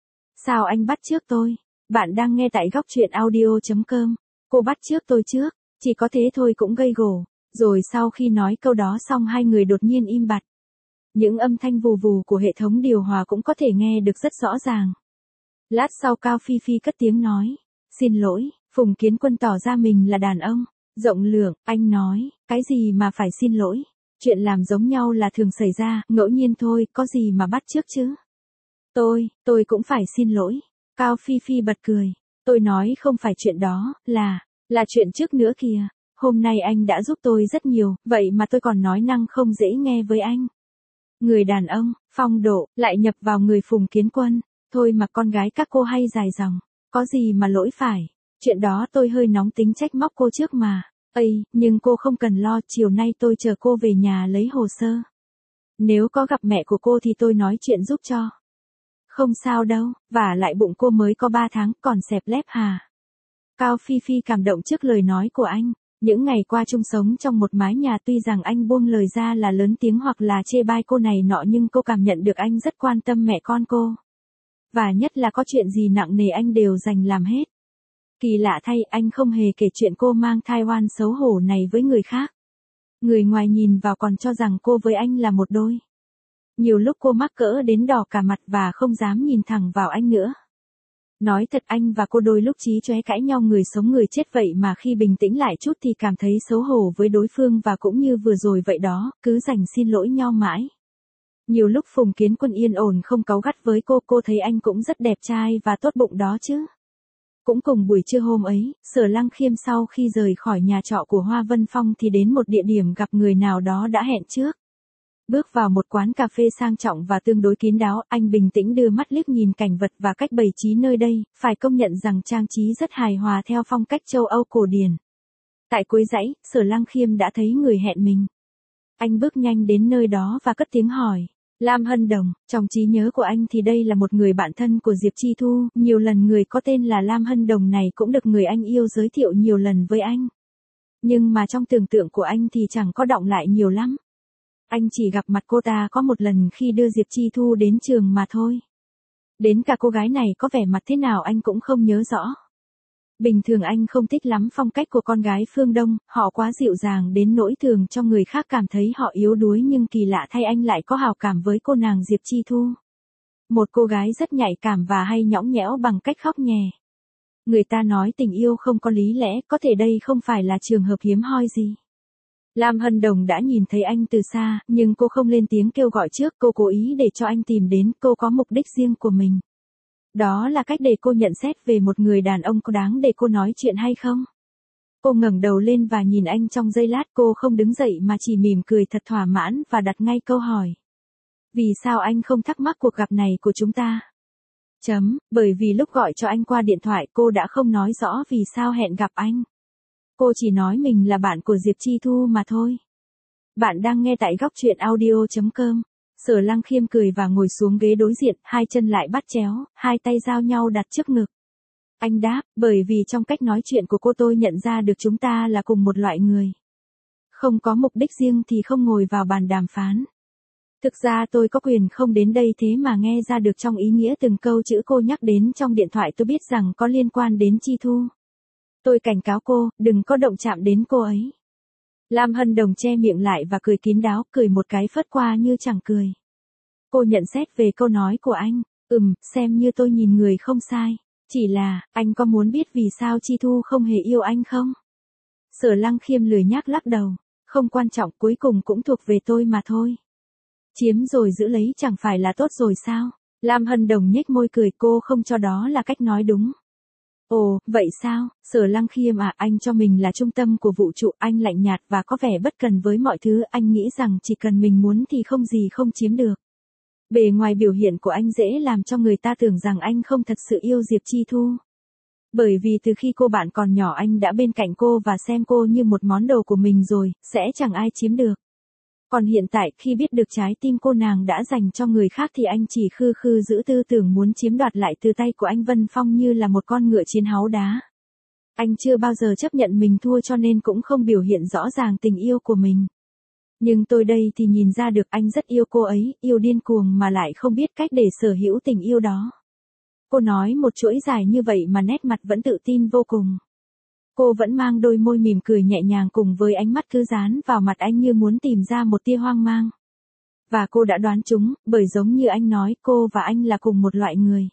Sao anh bắt trước tôi? Bạn đang nghe tại góc truyện audio.com. Cô bắt trước tôi trước, chỉ có thế thôi cũng gây gổ. Rồi sau khi nói câu đó xong hai người đột nhiên im bặt. Những âm thanh vù vù của hệ thống điều hòa cũng có thể nghe được rất rõ ràng. Lát sau Cao Phi Phi cất tiếng nói. Xin lỗi, Phùng Kiến Quân tỏ ra mình là đàn ông. Rộng lượng, anh nói, cái gì mà phải xin lỗi. Chuyện làm giống nhau là thường xảy ra, ngẫu nhiên thôi, có gì mà bắt chước chứ. Tôi cũng phải xin lỗi. Cao Phi Phi bật cười. Tôi nói không phải chuyện đó, là chuyện trước nữa kìa. Hôm nay anh đã giúp tôi rất nhiều, vậy mà tôi còn nói năng không dễ nghe với anh. Người đàn ông, phong độ, lại nhập vào người Phùng Kiến Quân. Thôi mà con gái các cô hay dài dòng. Có gì mà lỗi phải. Chuyện đó tôi hơi nóng tính trách móc cô trước mà. Nhưng cô không cần lo, chiều nay tôi chờ cô về nhà lấy hồ sơ. Nếu có gặp mẹ của cô thì tôi nói chuyện giúp cho. Không sao đâu, vả lại bụng cô mới có 3 tháng, còn xẹp lép hà. Cao Phi Phi cảm động trước lời nói của anh. Những ngày qua chung sống trong một mái nhà tuy rằng anh buông lời ra là lớn tiếng hoặc là chê bai cô này nọ nhưng cô cảm nhận được anh rất quan tâm mẹ con cô. Và nhất là có chuyện gì nặng nề anh đều dành làm hết. Kỳ lạ thay anh không hề kể chuyện cô mang thai oan xấu hổ này với người khác. Người ngoài nhìn vào còn cho rằng cô với anh là một đôi. Nhiều lúc cô mắc cỡ đến đỏ cả mặt và không dám nhìn thẳng vào anh nữa. Nói thật anh và cô đôi lúc chí chóe cãi nhau người sống người chết vậy mà khi bình tĩnh lại chút thì cảm thấy xấu hổ với đối phương và cũng như vừa rồi vậy đó, cứ dành xin lỗi nhau mãi. Nhiều lúc Phùng Kiến Quân yên ổn không cáu gắt với cô thấy anh cũng rất đẹp trai và tốt bụng đó chứ. Cũng cùng buổi trưa hôm ấy, Sở Lăng Khiêm sau khi rời khỏi nhà trọ của Hoa Vân Phong thì đến một địa điểm gặp người nào đó đã hẹn trước. Bước vào một quán cà phê sang trọng và tương đối kín đáo, anh bình tĩnh đưa mắt liếc nhìn cảnh vật và cách bày trí nơi đây, phải công nhận rằng trang trí rất hài hòa theo phong cách châu Âu cổ điển. Tại cuối dãy, Sở Lăng Khiêm đã thấy người hẹn mình. Anh bước nhanh đến nơi đó và cất tiếng hỏi. Lam Hân Đồng, trong trí nhớ của anh thì đây là một người bạn thân của Diệp Chi Thu, nhiều lần người có tên là Lam Hân Đồng này cũng được người anh yêu giới thiệu nhiều lần với anh. Nhưng mà trong tưởng tượng của anh thì chẳng có đọng lại nhiều lắm. Anh chỉ gặp mặt cô ta có một lần khi đưa Diệp Chi Thu đến trường mà thôi. Đến cả cô gái này có vẻ mặt thế nào anh cũng không nhớ rõ. Bình thường anh không thích lắm phong cách của con gái phương Đông, họ quá dịu dàng đến nỗi thường cho người khác cảm thấy họ yếu đuối nhưng kỳ lạ thay anh lại có hào cảm với cô nàng Diệp Chi Thu. Một cô gái rất nhạy cảm và hay nhõng nhẽo bằng cách khóc nhè. Người ta nói tình yêu không có lý lẽ, có thể đây không phải là trường hợp hiếm hoi gì. Lam Hân Đồng đã nhìn thấy anh từ xa, nhưng cô không lên tiếng kêu gọi trước, cô cố ý để cho anh tìm đến, cô có mục đích riêng của mình. Đó là cách để cô nhận xét về một người đàn ông có đáng để cô nói chuyện hay không. Cô ngẩng đầu lên và nhìn anh trong giây lát, cô không đứng dậy mà chỉ mỉm cười thật thỏa mãn và đặt ngay câu hỏi. Vì sao anh không thắc mắc cuộc gặp này của chúng ta? Bởi vì lúc gọi cho anh qua điện thoại cô đã không nói rõ vì sao hẹn gặp anh. Cô chỉ nói mình là bạn của Diệp Chi Thu mà thôi. Bạn đang nghe tại góc truyện audio.com. Sở Lăng Khiêm cười và ngồi xuống ghế đối diện, hai chân lại bắt chéo, hai tay giao nhau đặt trước ngực. Anh đáp, bởi vì trong cách nói chuyện của cô tôi nhận ra được chúng ta là cùng một loại người. Không có mục đích riêng thì không ngồi vào bàn đàm phán. Thực ra tôi có quyền không đến đây, thế mà nghe ra được trong ý nghĩa từng câu chữ cô nhắc đến trong điện thoại tôi biết rằng có liên quan đến Chi Thu. Tôi cảnh cáo cô, đừng có động chạm đến cô ấy. Lam Hân Đồng che miệng lại và cười kín đáo, cười một cái phớt qua như chẳng cười. Cô nhận xét về câu nói của anh, xem như tôi nhìn người không sai. Chỉ là, anh có muốn biết vì sao Chi Thu không hề yêu anh không? Sở Lăng Khiêm lười nhác lắc đầu, không quan trọng, cuối cùng cũng thuộc về tôi mà thôi. Chiếm rồi giữ lấy chẳng phải là tốt rồi sao? Lam Hân Đồng nhếch môi cười, cô không cho đó là cách nói đúng. Ồ, vậy sao? Sở Lăng Khiêm à, anh cho mình là trung tâm của vũ trụ, anh lạnh nhạt và có vẻ bất cần với mọi thứ, anh nghĩ rằng chỉ cần mình muốn thì không gì không chiếm được. Bề ngoài biểu hiện của anh dễ làm cho người ta tưởng rằng anh không thật sự yêu Diệp Chi Thu. Bởi vì từ khi cô bạn còn nhỏ anh đã bên cạnh cô và xem cô như một món đồ của mình rồi, sẽ chẳng ai chiếm được. Còn hiện tại khi biết được trái tim cô nàng đã dành cho người khác thì anh chỉ khư khư giữ tư tưởng muốn chiếm đoạt lại từ tay của anh Vân Phong như là một con ngựa chiến háu đá. Anh chưa bao giờ chấp nhận mình thua cho nên cũng không biểu hiện rõ ràng tình yêu của mình. Nhưng tôi đây thì nhìn ra được anh rất yêu cô ấy, yêu điên cuồng mà lại không biết cách để sở hữu tình yêu đó. Cô nói một chuỗi dài như vậy mà nét mặt vẫn tự tin vô cùng. Cô vẫn mang đôi môi mỉm cười nhẹ nhàng cùng với ánh mắt cứ dán vào mặt anh như muốn tìm ra một tia hoang mang. Và cô đã đoán trúng, bởi giống như anh nói, cô và anh là cùng một loại người.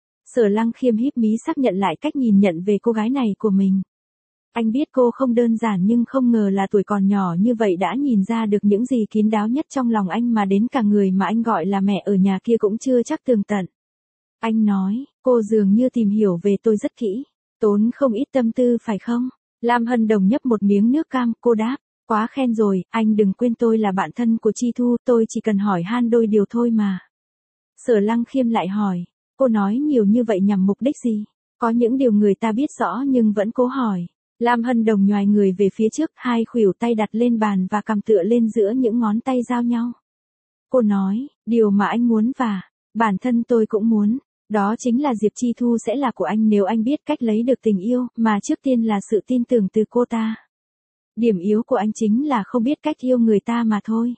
Sở Lăng Khiêm híp mí xác nhận lại cách nhìn nhận về cô gái này của mình. Anh biết cô không đơn giản nhưng không ngờ là tuổi còn nhỏ như vậy đã nhìn ra được những gì kín đáo nhất trong lòng anh mà đến cả người mà anh gọi là mẹ ở nhà kia cũng chưa chắc tường tận. Anh nói, cô dường như tìm hiểu về tôi rất kỹ. Tốn không ít tâm tư phải không? Lam Hân Đồng nhấp một miếng nước cam, cô đáp, quá khen rồi, anh đừng quên tôi là bạn thân của Chi Thu, tôi chỉ cần hỏi han đôi điều thôi mà. Sở Lăng Khiêm lại hỏi, cô nói nhiều như vậy nhằm mục đích gì? Có những điều người ta biết rõ nhưng vẫn cố hỏi. Lam Hân Đồng nhoài người về phía trước, hai khuỷu tay đặt lên bàn và cằm tựa lên giữa những ngón tay giao nhau. Cô nói, điều mà anh muốn và bản thân tôi cũng muốn. Đó chính là Diệp Chi Thu sẽ là của anh nếu anh biết cách lấy được tình yêu, mà trước tiên là sự tin tưởng từ cô ta. Điểm yếu của anh chính là không biết cách yêu người ta mà thôi.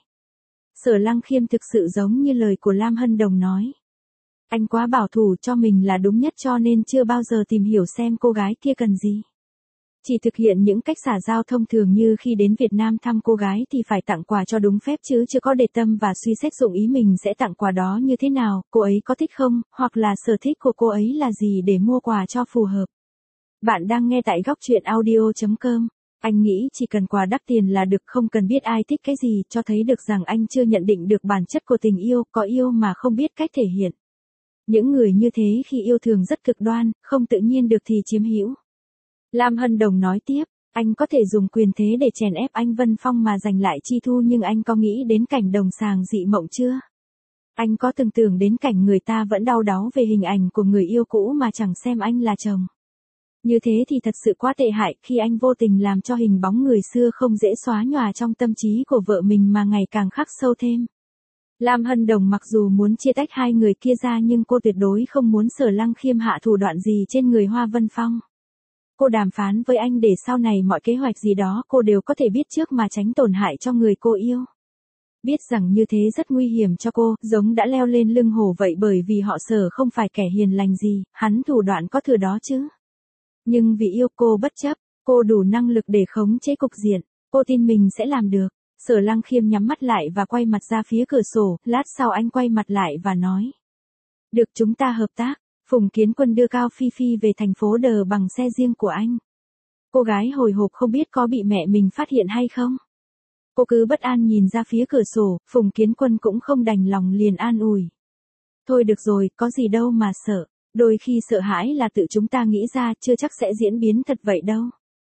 Sở Lăng Khiêm thực sự giống như lời của Lam Hân Đồng nói. Anh quá bảo thủ cho mình là đúng nhất cho nên chưa bao giờ tìm hiểu xem cô gái kia cần gì. Chỉ thực hiện những cách xã giao thông thường như khi đến Việt Nam thăm cô gái thì phải tặng quà cho đúng phép chứ chưa có để tâm và suy xét dụng ý mình sẽ tặng quà đó như thế nào, cô ấy có thích không, hoặc là sở thích của cô ấy là gì để mua quà cho phù hợp. Bạn đang nghe tại góc truyện audio.com. Anh nghĩ chỉ cần quà đắt tiền là được, không cần biết ai thích cái gì, cho thấy được rằng anh chưa nhận định được bản chất của tình yêu, có yêu mà không biết cách thể hiện. Những người như thế khi yêu thường rất cực đoan, không tự nhiên được thì chiếm hữu. Lam Hân Đồng nói tiếp, anh có thể dùng quyền thế để chèn ép anh Vân Phong mà giành lại Chi Thu nhưng anh có nghĩ đến cảnh đồng sàng dị mộng chưa? Anh có từng tưởng đến cảnh người ta vẫn đau đáu về hình ảnh của người yêu cũ mà chẳng xem anh là chồng. Như thế thì thật sự quá tệ hại khi anh vô tình làm cho hình bóng người xưa không dễ xóa nhòa trong tâm trí của vợ mình mà ngày càng khắc sâu thêm. Lam Hân Đồng mặc dù muốn chia tách hai người kia ra nhưng cô tuyệt đối không muốn Sở Lăng Khiêm hạ thủ đoạn gì trên người Hoa Vân Phong. Cô đàm phán với anh để sau này mọi kế hoạch gì đó cô đều có thể biết trước mà tránh tổn hại cho người cô yêu. Biết rằng như thế rất nguy hiểm cho cô, giống đã leo lên lưng hổ vậy bởi vì họ Sở không phải kẻ hiền lành gì, hắn thủ đoạn có thừa đó chứ. Nhưng vì yêu cô bất chấp, cô đủ năng lực để khống chế cục diện, cô tin mình sẽ làm được. Sở Lăng Khiêm nhắm mắt lại và quay mặt ra phía cửa sổ, lát sau anh quay mặt lại và nói. Được, chúng ta hợp tác. Phùng Kiến Quân đưa Cao Phi Phi về thành phố Đờ bằng xe riêng của anh. Cô gái hồi hộp không biết có bị mẹ mình phát hiện hay không. Cô cứ bất an nhìn ra phía cửa sổ, Phùng Kiến Quân cũng không đành lòng liền an ủi. Thôi được rồi, có gì đâu mà sợ. Đôi khi sợ hãi là tự chúng ta nghĩ ra, chưa chắc sẽ diễn biến thật vậy đâu.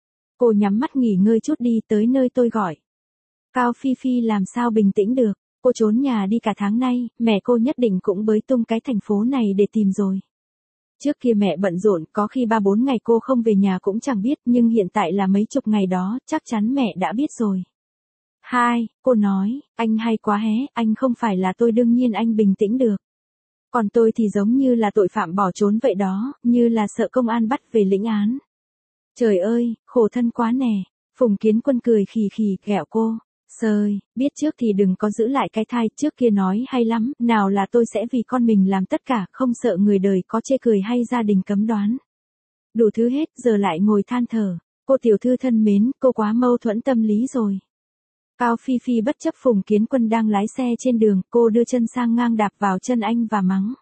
Cô nhắm mắt nghỉ ngơi chút đi, tới nơi tôi gọi. Cao Phi Phi làm sao bình tĩnh được. Cô trốn nhà đi cả tháng nay, mẹ cô nhất định cũng bới tung cái thành phố này để tìm rồi. Trước kia mẹ bận rộn, có khi 3-4 ngày cô không về nhà cũng chẳng biết, nhưng hiện tại là mấy chục ngày đó, chắc chắn mẹ đã biết rồi. 2, cô nói, anh hay quá hé, anh không phải là tôi đương nhiên anh bình tĩnh được. Còn tôi thì giống như là tội phạm bỏ trốn vậy đó, như là sợ công an bắt về lĩnh án. Trời ơi, khổ thân quá nè. Phùng Kiến Quân cười khì khì ghẹo cô. Sơi, biết trước thì đừng có giữ lại cái thai, trước kia nói hay lắm, nào là tôi sẽ vì con mình làm tất cả, không sợ người đời có chê cười hay gia đình cấm đoán. Đủ thứ hết, giờ lại ngồi than thở. Cô tiểu thư thân mến, cô quá mâu thuẫn tâm lý rồi. Cao Phi Phi bất chấp Phùng Kiến Quân đang lái xe trên đường, cô đưa chân sang ngang đạp vào chân anh và mắng.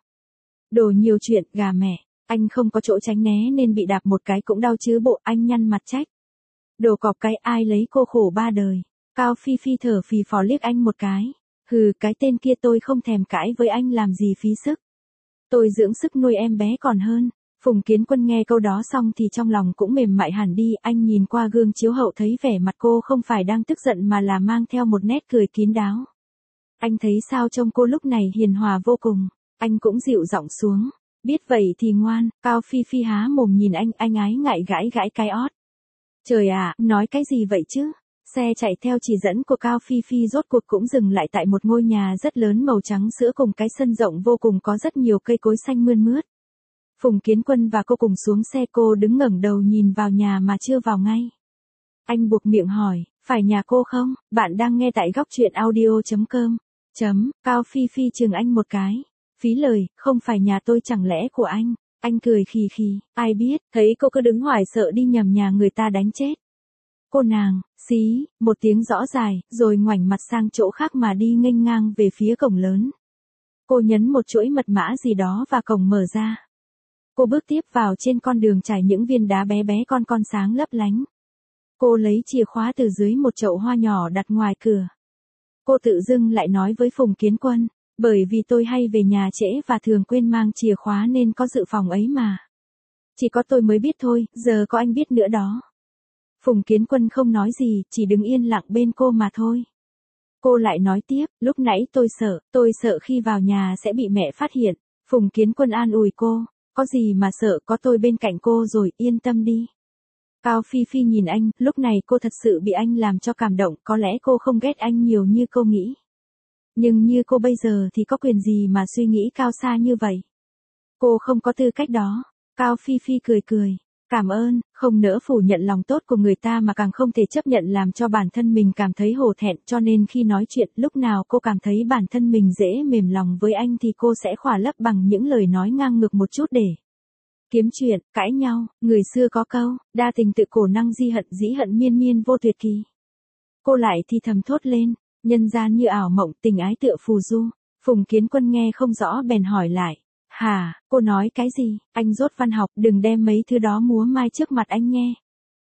Đồ nhiều chuyện, gà mẹ, anh không có chỗ tránh né nên bị đạp một cái cũng đau chứ bộ, anh nhăn mặt trách. Đồ cọp cái ai lấy cô khổ ba đời. Cao Phi Phi thở phì phò liếc anh một cái. Hừ, cái tên kia tôi không thèm cãi với anh làm gì phí sức. Tôi dưỡng sức nuôi em bé còn hơn. Phùng Kiến Quân nghe câu đó xong thì trong lòng cũng mềm mại hẳn đi, anh nhìn qua gương chiếu hậu thấy vẻ mặt cô không phải đang tức giận mà là mang theo một nét cười kín đáo. Anh thấy sao trông cô lúc này hiền hòa vô cùng, anh cũng dịu giọng xuống. Biết vậy thì ngoan. Cao Phi Phi há mồm nhìn anh ái ngại gãi gãi cái ót. Trời ạ, nói cái gì vậy chứ? Xe chạy theo chỉ dẫn của Cao Phi Phi rốt cuộc cũng dừng lại tại một ngôi nhà rất lớn màu trắng sữa cùng cái sân rộng vô cùng có rất nhiều cây cối xanh mơn mướt. Phùng Kiến Quân và cô cùng xuống xe, cô đứng ngẩng đầu nhìn vào nhà mà chưa vào ngay. Anh buộc miệng hỏi, phải nhà cô không? Bạn đang nghe tại góc truyện audio.com. Cao Phi Phi chừng anh một cái. Phí lời, không phải nhà tôi chẳng lẽ của anh? Anh cười khì khì, ai biết, thấy cô cứ đứng hoài sợ đi nhầm nhà người ta đánh chết. Cô nàng, xí, một tiếng rõ dài, rồi ngoảnh mặt sang chỗ khác mà đi nghênh ngang về phía cổng lớn. Cô nhấn một chuỗi mật mã gì đó và cổng mở ra. Cô bước tiếp vào trên con đường trải những viên đá bé bé con sáng lấp lánh. Cô lấy chìa khóa từ dưới một chậu hoa nhỏ đặt ngoài cửa. Cô tự dưng lại nói với Phùng Kiến Quân, bởi vì tôi hay về nhà trễ và thường quên mang chìa khóa nên có dự phòng ấy mà. Chỉ có tôi mới biết thôi, giờ có anh biết nữa đó. Phùng Kiến Quân không nói gì, chỉ đứng yên lặng bên cô mà thôi. Cô lại nói tiếp, lúc nãy tôi sợ khi vào nhà sẽ bị mẹ phát hiện. Phùng Kiến Quân an ủi cô, có gì mà sợ, có tôi bên cạnh cô rồi, yên tâm đi. Cao Phi Phi nhìn anh, lúc này cô thật sự bị anh làm cho cảm động, có lẽ cô không ghét anh nhiều như cô nghĩ. Nhưng như cô bây giờ thì có quyền gì mà suy nghĩ cao xa như vậy? Cô không có tư cách đó. Cao Phi Phi cười. Cảm ơn, không nỡ phủ nhận lòng tốt của người ta mà càng không thể chấp nhận làm cho bản thân mình cảm thấy hổ thẹn, cho nên khi nói chuyện lúc nào cô cảm thấy bản thân mình dễ mềm lòng với anh thì cô sẽ khỏa lấp bằng những lời nói ngang ngược một chút để kiếm chuyện, cãi nhau. Người xưa có câu, đa tình tự cổ năng dĩ hận miên miên vô tuyệt kỳ. Cô lại thì thầm thốt lên, nhân gian như ảo mộng, tình ái tựa phù du. Phùng Kiến Quân nghe không rõ bèn hỏi lại. Hả, cô nói cái gì? Anh dốt văn học, đừng đem mấy thứ đó múa mai trước mặt anh nghe.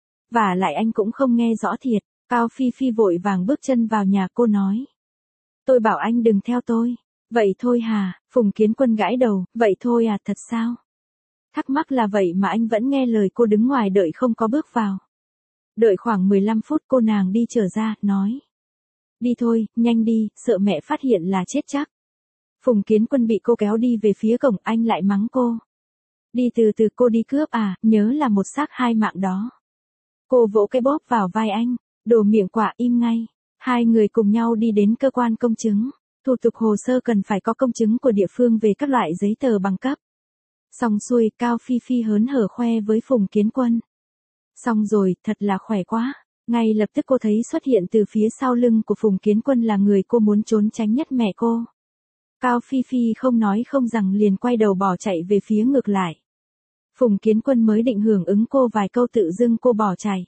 Và lại anh cũng không nghe rõ thiệt. Cao Phi Phi vội vàng bước chân vào nhà, cô nói. Tôi bảo anh đừng theo tôi. Vậy thôi hả? Phùng Kiến Quân gãi đầu, vậy thôi à, thật sao? Thắc mắc là vậy mà anh vẫn nghe lời cô, đứng ngoài đợi không có bước vào. Đợi khoảng 15 phút cô nàng đi trở ra, nói. Đi thôi, nhanh đi, sợ mẹ phát hiện là chết chắc. Phùng Kiến Quân bị cô kéo đi về phía cổng, anh lại mắng cô. Đi từ từ, cô đi cướp à, nhớ là một xác 2 mạng đó. Cô vỗ cái bóp vào vai anh, đồ miệng quả, im ngay. Hai người cùng nhau đi đến cơ quan công chứng. Thủ tục hồ sơ cần phải có công chứng của địa phương về các loại giấy tờ bằng cấp. Xong xuôi, Cao Phi Phi hớn hở khoe với Phùng Kiến Quân. Xong rồi, thật là khỏe quá. Ngay lập tức cô thấy xuất hiện từ phía sau lưng của Phùng Kiến Quân là người cô muốn trốn tránh nhất, mẹ cô. Cao Phi Phi không nói không rằng liền quay đầu bỏ chạy về phía ngược lại. Phùng Kiến Quân mới định hưởng ứng cô vài câu tự dưng cô bỏ chạy.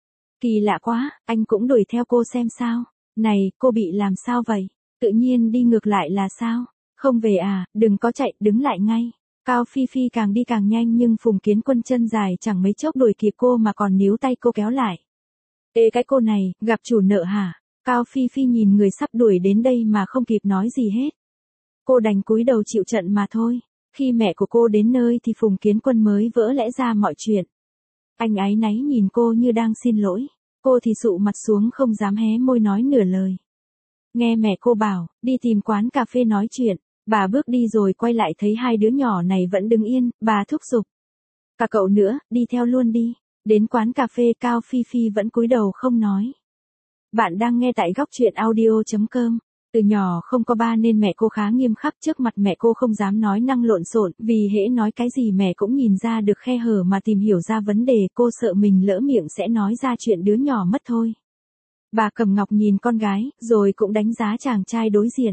Kỳ lạ quá, anh cũng đuổi theo cô xem sao. Này, cô bị làm sao vậy? Tự nhiên đi ngược lại là sao? Không về à, đừng có chạy, đứng lại ngay. Cao Phi Phi càng đi càng nhanh nhưng Phùng Kiến Quân chân dài chẳng mấy chốc đuổi kịp cô mà còn níu tay cô kéo lại. Ê cái cô này, gặp chủ nợ hả? Cao Phi Phi nhìn người sắp đuổi đến đây mà không kịp nói gì hết. Cô đành cúi đầu chịu trận mà thôi. Khi mẹ của cô đến nơi thì Phùng Kiến Quân mới vỡ lẽ ra mọi chuyện. Anh áy náy nhìn cô như đang xin lỗi. Cô thì sụ mặt xuống không dám hé môi nói nửa lời. Nghe mẹ cô bảo, đi tìm quán cà phê nói chuyện. Bà bước đi rồi quay lại thấy hai đứa nhỏ này vẫn đứng yên, bà thúc giục. Cả cậu nữa, đi theo luôn đi. Đến quán cà phê Cao Phi Phi vẫn cúi đầu không nói. Bạn đang nghe tại góc truyện audio.com. Từ nhỏ không có ba nên mẹ cô khá nghiêm khắc, trước mặt mẹ cô không dám nói năng lộn xộn, vì hễ nói cái gì mẹ cũng nhìn ra được khe hở mà tìm hiểu ra vấn đề, cô sợ mình lỡ miệng sẽ nói ra chuyện đứa nhỏ mất thôi. Bà Cẩm Ngọc nhìn con gái, rồi cũng đánh giá chàng trai đối diện.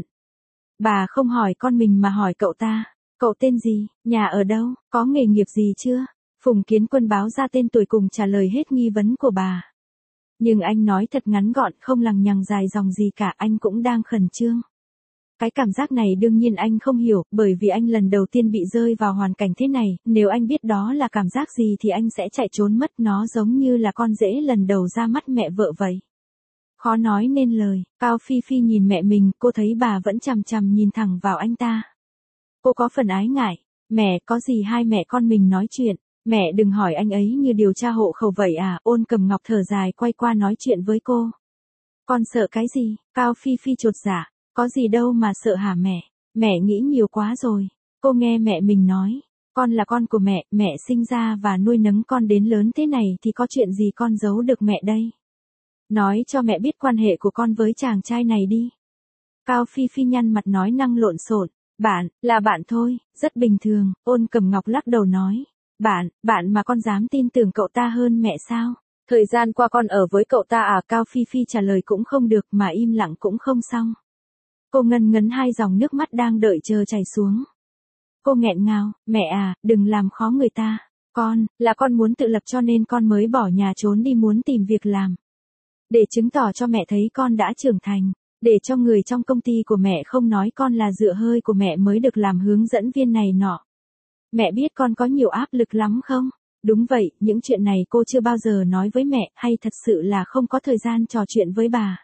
Bà không hỏi con mình mà hỏi cậu ta. Cậu tên gì, nhà ở đâu, có nghề nghiệp gì chưa? Phùng Kiến Quân báo ra tên tuổi cùng trả lời hết nghi vấn của bà. Nhưng anh nói thật ngắn gọn, không lằng nhằng dài dòng gì cả, anh cũng đang khẩn trương. Cái cảm giác này đương nhiên anh không hiểu, bởi vì anh lần đầu tiên bị rơi vào hoàn cảnh thế này, nếu anh biết đó là cảm giác gì thì anh sẽ chạy trốn mất, nó giống như là con rể lần đầu ra mắt mẹ vợ vậy. Khó nói nên lời, Cao Phi Phi nhìn mẹ mình, cô thấy bà vẫn chằm chằm nhìn thẳng vào anh ta. Cô có phần ái ngại, mẹ, có gì hai mẹ con mình nói chuyện, mẹ đừng hỏi anh ấy như điều tra hộ khẩu vậy à. Ôn Cẩm Ngọc thở dài quay qua nói chuyện với cô. Con sợ cái gì? Cao Phi Phi chột dạ, có gì đâu mà sợ hả mẹ nghĩ nhiều quá rồi. Cô nghe mẹ mình nói, con là con của mẹ sinh ra và nuôi nấng con đến lớn thế này thì có chuyện gì con giấu được mẹ đây. Nói cho mẹ biết quan hệ của con với chàng trai này đi. Cao Phi Phi nhăn mặt nói năng lộn xộn, là bạn thôi, rất bình thường. Ôn Cẩm Ngọc lắc đầu nói, bạn mà con dám tin tưởng cậu ta hơn mẹ sao? Thời gian qua con ở với cậu ta à? Cao Phi Phi trả lời cũng không được mà im lặng cũng không xong. Cô ngân ngấn hai dòng nước mắt đang đợi chờ chảy xuống. Cô nghẹn ngào, mẹ à, đừng làm khó người ta. Con muốn tự lập cho nên con mới bỏ nhà trốn đi muốn tìm việc làm. Để chứng tỏ cho mẹ thấy con đã trưởng thành. Để cho người trong công ty của mẹ không nói con là dựa hơi của mẹ mới được làm hướng dẫn viên này nọ. Mẹ biết con có nhiều áp lực lắm không? Đúng vậy, những chuyện này cô chưa bao giờ nói với mẹ, hay thật sự là không có thời gian trò chuyện với bà.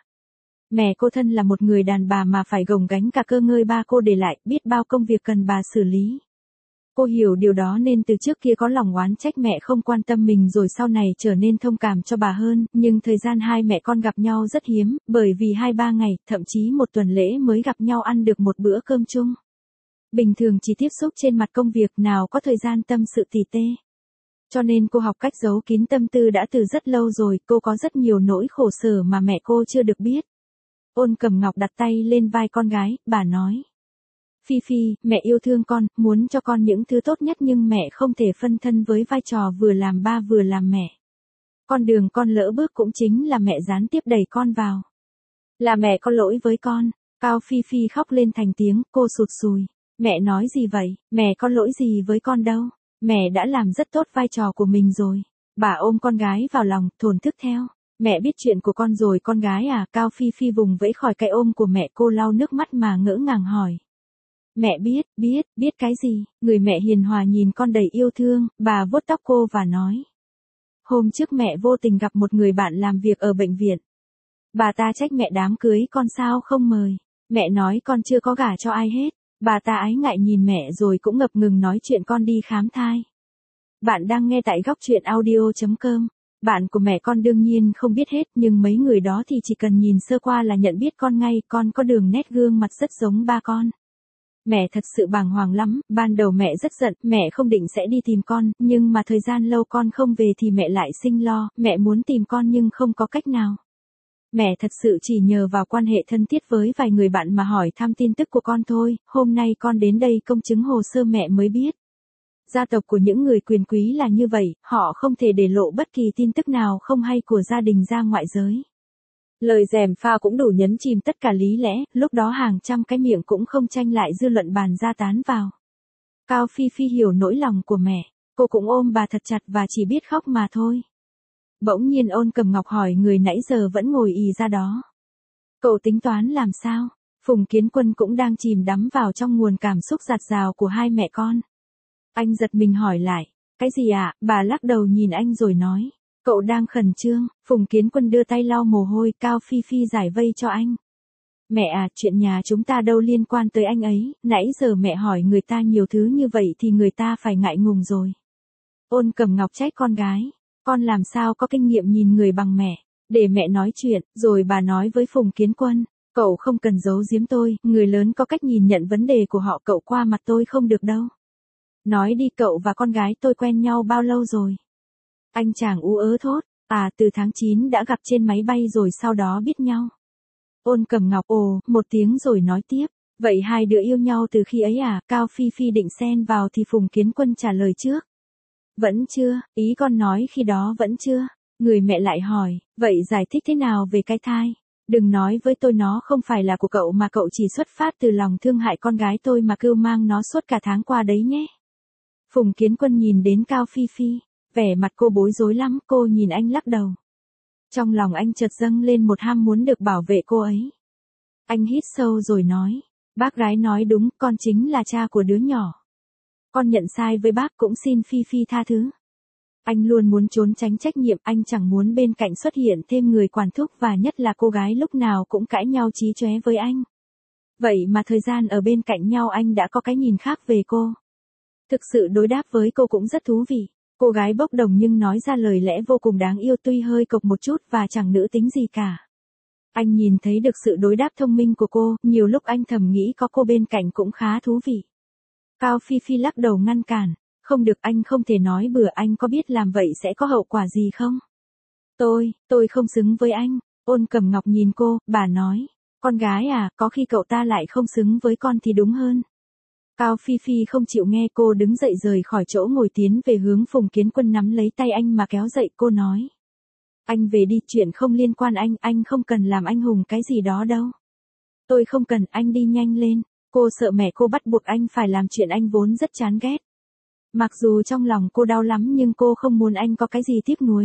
Mẹ cô thân là một người đàn bà mà phải gồng gánh cả cơ ngơi ba cô để lại, biết bao công việc cần bà xử lý. Cô hiểu điều đó nên từ trước kia có lòng oán trách mẹ không quan tâm mình, rồi sau này trở nên thông cảm cho bà hơn, nhưng thời gian hai mẹ con gặp nhau rất hiếm, bởi vì 2-3 ngày, thậm chí một tuần lễ mới gặp nhau ăn được một bữa cơm chung. Bình thường chỉ tiếp xúc trên mặt công việc, nào có thời gian tâm sự tỉ tê. Cho nên cô học cách giấu kín tâm tư đã từ rất lâu rồi, cô có rất nhiều nỗi khổ sở mà mẹ cô chưa được biết. Ôn Cẩm Ngọc đặt tay lên vai con gái, bà nói. Phi Phi, mẹ yêu thương con, muốn cho con những thứ tốt nhất nhưng mẹ không thể phân thân với vai trò vừa làm ba vừa làm mẹ. Con đường con lỡ bước cũng chính là mẹ gián tiếp đẩy con vào. Là mẹ có lỗi với con. Cao Phi Phi khóc lên thành tiếng, cô sụt sùi. Mẹ nói gì vậy, mẹ có lỗi gì với con đâu. Mẹ đã làm rất tốt vai trò của mình rồi. Bà ôm con gái vào lòng, thổn thức theo. Mẹ biết chuyện của con rồi con gái à? Cao Phi Phi vùng vẫy khỏi cái ôm của mẹ, cô lau nước mắt mà ngỡ ngàng hỏi. Mẹ biết cái gì? Người mẹ hiền hòa nhìn con đầy yêu thương, bà vuốt tóc cô và nói. Hôm trước mẹ vô tình gặp một người bạn làm việc ở bệnh viện. Bà ta trách mẹ đám cưới con sao không mời. Mẹ nói con chưa có gả cho ai hết. Bà ta ái ngại nhìn mẹ rồi cũng ngập ngừng nói chuyện con đi khám thai. Bạn đang nghe tại góc truyện audio.com. Bạn của mẹ con đương nhiên không biết hết, nhưng mấy người đó thì chỉ cần nhìn sơ qua là nhận biết con ngay, con có đường nét gương mặt rất giống ba con. Mẹ thật sự bàng hoàng lắm, ban đầu mẹ rất giận, mẹ không định sẽ đi tìm con, nhưng mà thời gian lâu con không về thì mẹ lại sinh lo, mẹ muốn tìm con nhưng không có cách nào. Mẹ thật sự chỉ nhờ vào quan hệ thân thiết với vài người bạn mà hỏi thăm tin tức của con thôi, hôm nay con đến đây công chứng hồ sơ mẹ mới biết. Gia tộc của những người quyền quý là như vậy, họ không thể để lộ bất kỳ tin tức nào không hay của gia đình ra ngoại giới. Lời gièm pha cũng đủ nhấn chìm tất cả lý lẽ, lúc đó hàng trăm cái miệng cũng không tranh lại dư luận bàn ra tán vào. Cao Phi Phi hiểu nỗi lòng của mẹ, cô cũng ôm bà thật chặt và chỉ biết khóc mà thôi. Bỗng nhiên Ôn Cẩm Ngọc hỏi người nãy giờ vẫn ngồi ì ra đó. Cậu tính toán làm sao? Phùng Kiến Quân cũng đang chìm đắm vào trong nguồn cảm xúc dạt dào của hai mẹ con. Anh giật mình hỏi lại, cái gì ạ? Bà lắc đầu nhìn anh rồi nói. Cậu đang khẩn trương. Phùng Kiến Quân đưa tay lau mồ hôi. Cao Phi Phi giải vây cho anh. Mẹ à, chuyện nhà chúng ta đâu liên quan tới anh ấy, nãy giờ mẹ hỏi người ta nhiều thứ như vậy thì người ta phải ngại ngùng rồi. Ôn Cẩm Ngọc trách con gái. Con làm sao có kinh nghiệm nhìn người bằng mẹ. Để mẹ nói chuyện, rồi bà nói với Phùng Kiến Quân. Cậu không cần giấu giếm tôi, người lớn có cách nhìn nhận vấn đề của họ, cậu qua mặt tôi không được đâu. Nói đi, cậu và con gái tôi quen nhau bao lâu rồi? Anh chàng ú ớ thốt, từ tháng 9 đã gặp trên máy bay rồi sau đó biết nhau. Ôn Cẩm Ngọc ồ, một tiếng rồi nói tiếp, vậy hai đứa yêu nhau từ khi ấy à? Cao Phi Phi định xen vào thì Phùng Kiến Quân trả lời trước. Vẫn chưa, ý con nói khi đó vẫn chưa. Người mẹ lại hỏi, vậy giải thích thế nào về cái thai? Đừng nói với tôi nó không phải là của cậu mà cậu chỉ xuất phát từ lòng thương hại con gái tôi mà cưu mang nó suốt cả tháng qua đấy nhé. Phùng Kiến Quân nhìn đến Cao Phi Phi, vẻ mặt cô bối rối lắm, cô nhìn anh lắc đầu. Trong lòng anh chợt dâng lên một ham muốn được bảo vệ cô ấy. Anh hít sâu rồi nói, bác gái nói đúng, con chính là cha của đứa nhỏ. Con nhận sai với bác, cũng xin Phi Phi tha thứ. Anh luôn muốn trốn tránh trách nhiệm, anh chẳng muốn bên cạnh xuất hiện thêm người quản thúc và nhất là cô gái lúc nào cũng cãi nhau chí chóe với anh. Vậy mà thời gian ở bên cạnh nhau anh đã có cái nhìn khác về cô. Thực sự đối đáp với cô cũng rất thú vị. Cô gái bốc đồng nhưng nói ra lời lẽ vô cùng đáng yêu, tuy hơi cộc một chút và chẳng nữ tính gì cả. Anh nhìn thấy được sự đối đáp thông minh của cô, nhiều lúc anh thầm nghĩ có cô bên cạnh cũng khá thú vị. Cao Phi Phi lắc đầu ngăn cản, không được, anh không thể nói bừa, anh có biết làm vậy sẽ có hậu quả gì không? Tôi không xứng với anh. Ôn Cẩm Ngọc nhìn cô, bà nói, con gái à, có khi cậu ta lại không xứng với con thì đúng hơn. Cao Phi Phi không chịu nghe, cô đứng dậy rời khỏi chỗ ngồi tiến về hướng Phùng Kiến Quân nắm lấy tay anh mà kéo dậy, cô nói. Anh về đi, chuyện không liên quan anh không cần làm anh hùng cái gì đó đâu. Tôi không cần, anh đi nhanh lên. Cô sợ mẹ cô bắt buộc anh phải làm chuyện anh vốn rất chán ghét. Mặc dù trong lòng cô đau lắm nhưng cô không muốn anh có cái gì tiếc nuối.